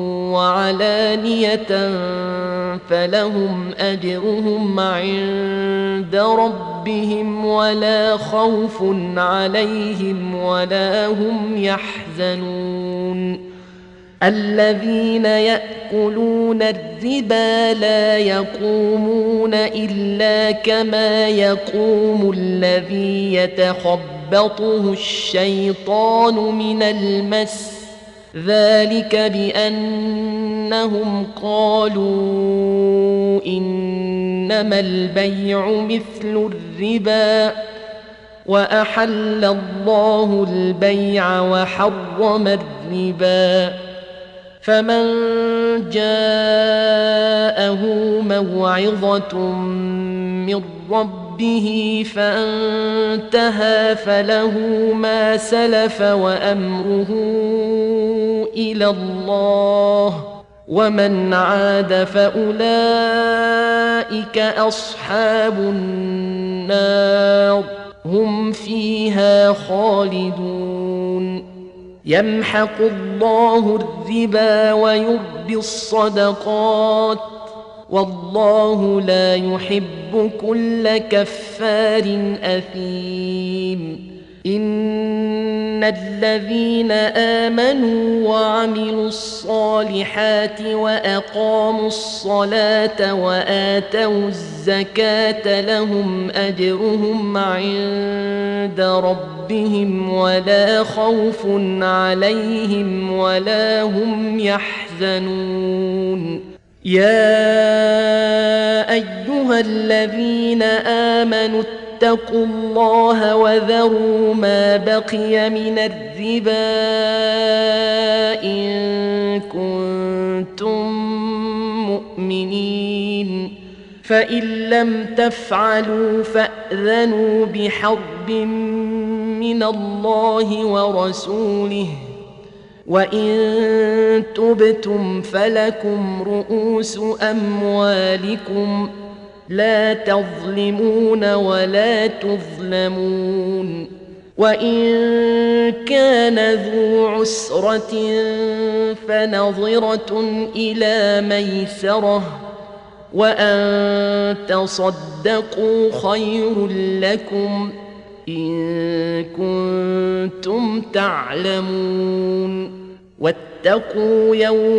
وعلانية فلهم أجرهم عند ربهم ولا خوف عليهم ولا هم يحزنون الذين يأكلون الربا لا يقومون إلا كما يقوم الذي يتخبطه الشيطان من المس ذلك بأنهم قالوا إنما البيع مثل الربا وأحل الله البيع وحرم الربا فمن جاءه موعظة من ربه فانتهى فله ما سلف وأمره إلى الله ومن عاد فأولئك أصحاب النار هم فيها خالدون يمحق الله الربا ويربي الصدقات والله لا يحب كل كفار أثيم إن الذين آمنوا وعملوا الصالحات وأقاموا الصلاة وآتوا الزكاة لهم أجرهم عند ربهم ولا خوف عليهم ولا هم يحزنون يا أيها الذين آمنوا اتقوا الله وذروا ما بقي من الربا إن كنتم مؤمنين فإن لم تفعلوا فأذنوا بحرب من الله ورسوله وإن تبتم فلكم رؤوس أموالكم لا تظلمون ولا تظلمون وإن كان ذو عسرة فنظرة إلى ميسرة وأن تصدقوا خير لكم إن كنتم تعلمون واتقوا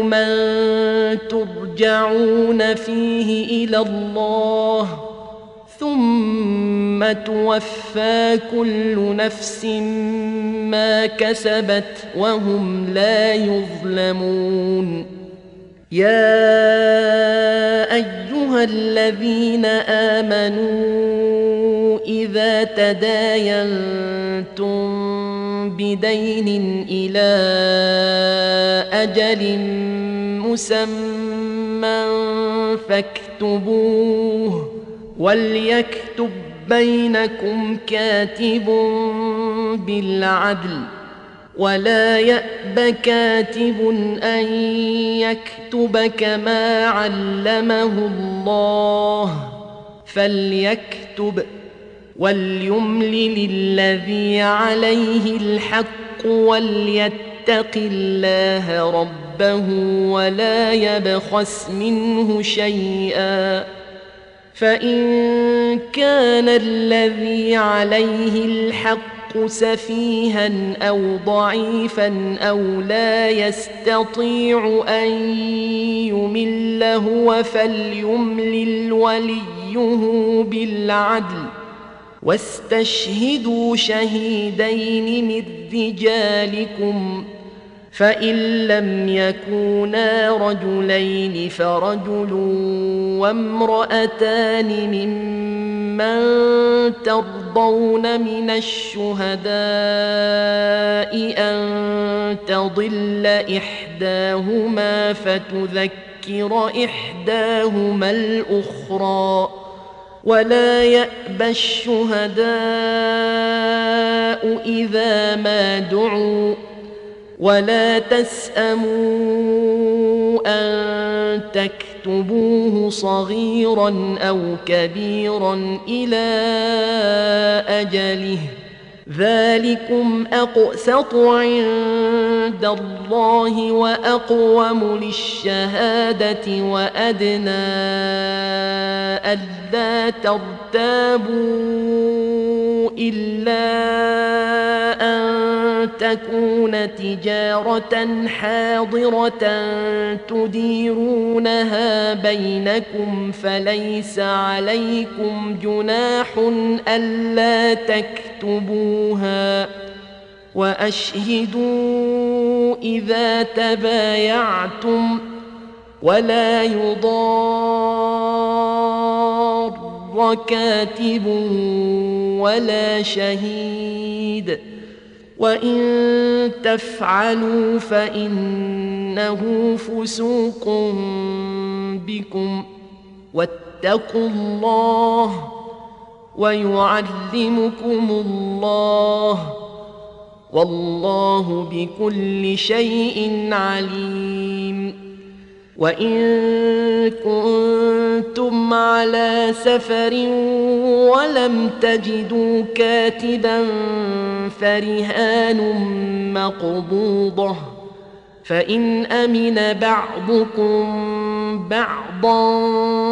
يوما ترجعون فيه إلى الله ثم توفى كل نفس ما كسبت وهم لا يظلمون. يا أيها الذين آمنوا إذا تداينتم بدين إلى أجل مسمى فاكتبوه، وليكتب بينكم كاتب بالعدل، ولا يأب كاتب أن يكتب كما علمه الله، فليكتب وليملل الذي عليه الحق وليتق الله ربه ولا يبخس منه شيئا، فإن كان الذي عليه الحق سفيها أو ضعيفا أو لا يستطيع أن يمل هو فليملل وليه بالعدل، واستشهدوا شهيدين من رجالكم، فإن لم يكونا رجلين فرجل وامرأتان ممن ترضون من الشهداء أن تضل إحداهما فتذكر إحداهما الأخرى، ولا يأبى الشهداء إذا ما دعوا، ولا تسأموا أن تكتبوه صغيرا أو كبيرا إلى أجله، ذلكم أقسط عند الله وأقوم للشهادة وأدنى ألا ترتابوا إلا أن تكون تجارة حاضرة تديرونها بينكم فليس عليكم جناح ألا تكتبوها، وأشهدوا إذا تبايعتم، ولا يضار كاتب ولا شهيد، وإن تفعلوا فإنه فسوق بكم، واتقوا الله ويعلمكم الله، والله بكل شيء عليم. وإن كنتم على سفر ولم تجدوا كاتبا فرهان مقبوضة، فإن أمن بعضكم بعضا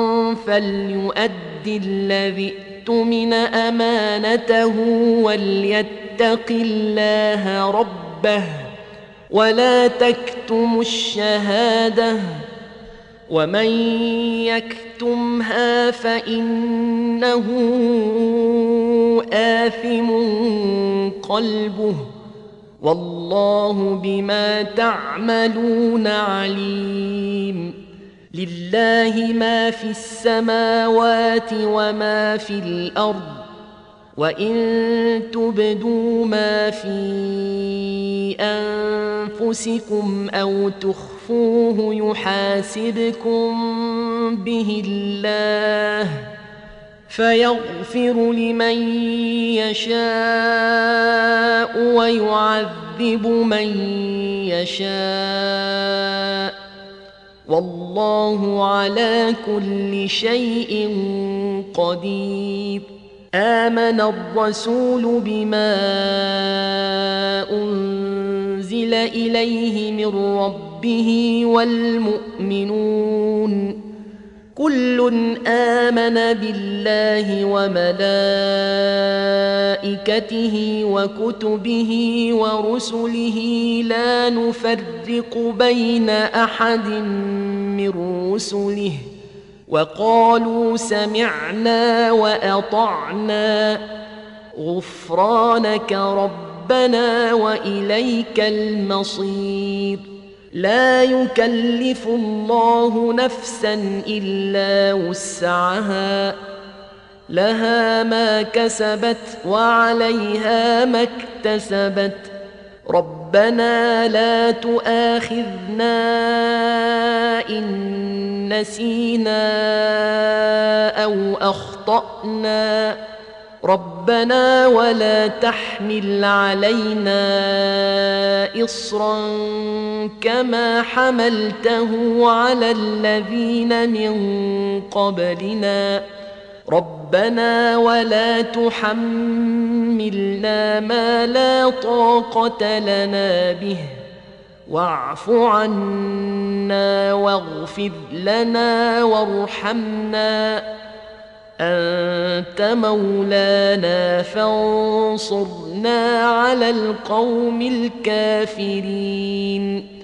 فليؤد الذي اؤتمن أمانته وليتق الله ربه، ولا تكتموا الشهادة، ومن يكتمها فإنه آثم قلبه، والله بما تعملون عليم. لله ما في السماوات وما في الأرض، وإن تبدوا ما في أنفسكم أو تخفوه يحاسبكم به الله، فيغفر لمن يشاء ويعذب من يشاء، والله على كل شيء قدير. آمن الرسول بما أنزل إليه من ربه والمؤمنون كل آمن بالله وملائكته وكتبه ورسله لا نفرق بين أحد من رسله وقالوا سمعنا وأطعنا غفرانك ربنا وإليك المصير. لا يكلف الله نفسا إلا وسعها، لها ما كسبت وعليها ما اكتسبت. ربنا لا تؤاخذنا إن نسينا أو أخطأنا، ربنا ولا تحمل علينا إصرا كما حملته على الذين من قبلنا، ربنا ولا تحملنا ما لا طاقة لنا به، واعف عنا واغفر لنا وارحمنا، أنت مولانا فانصرنا على القوم الكافرين.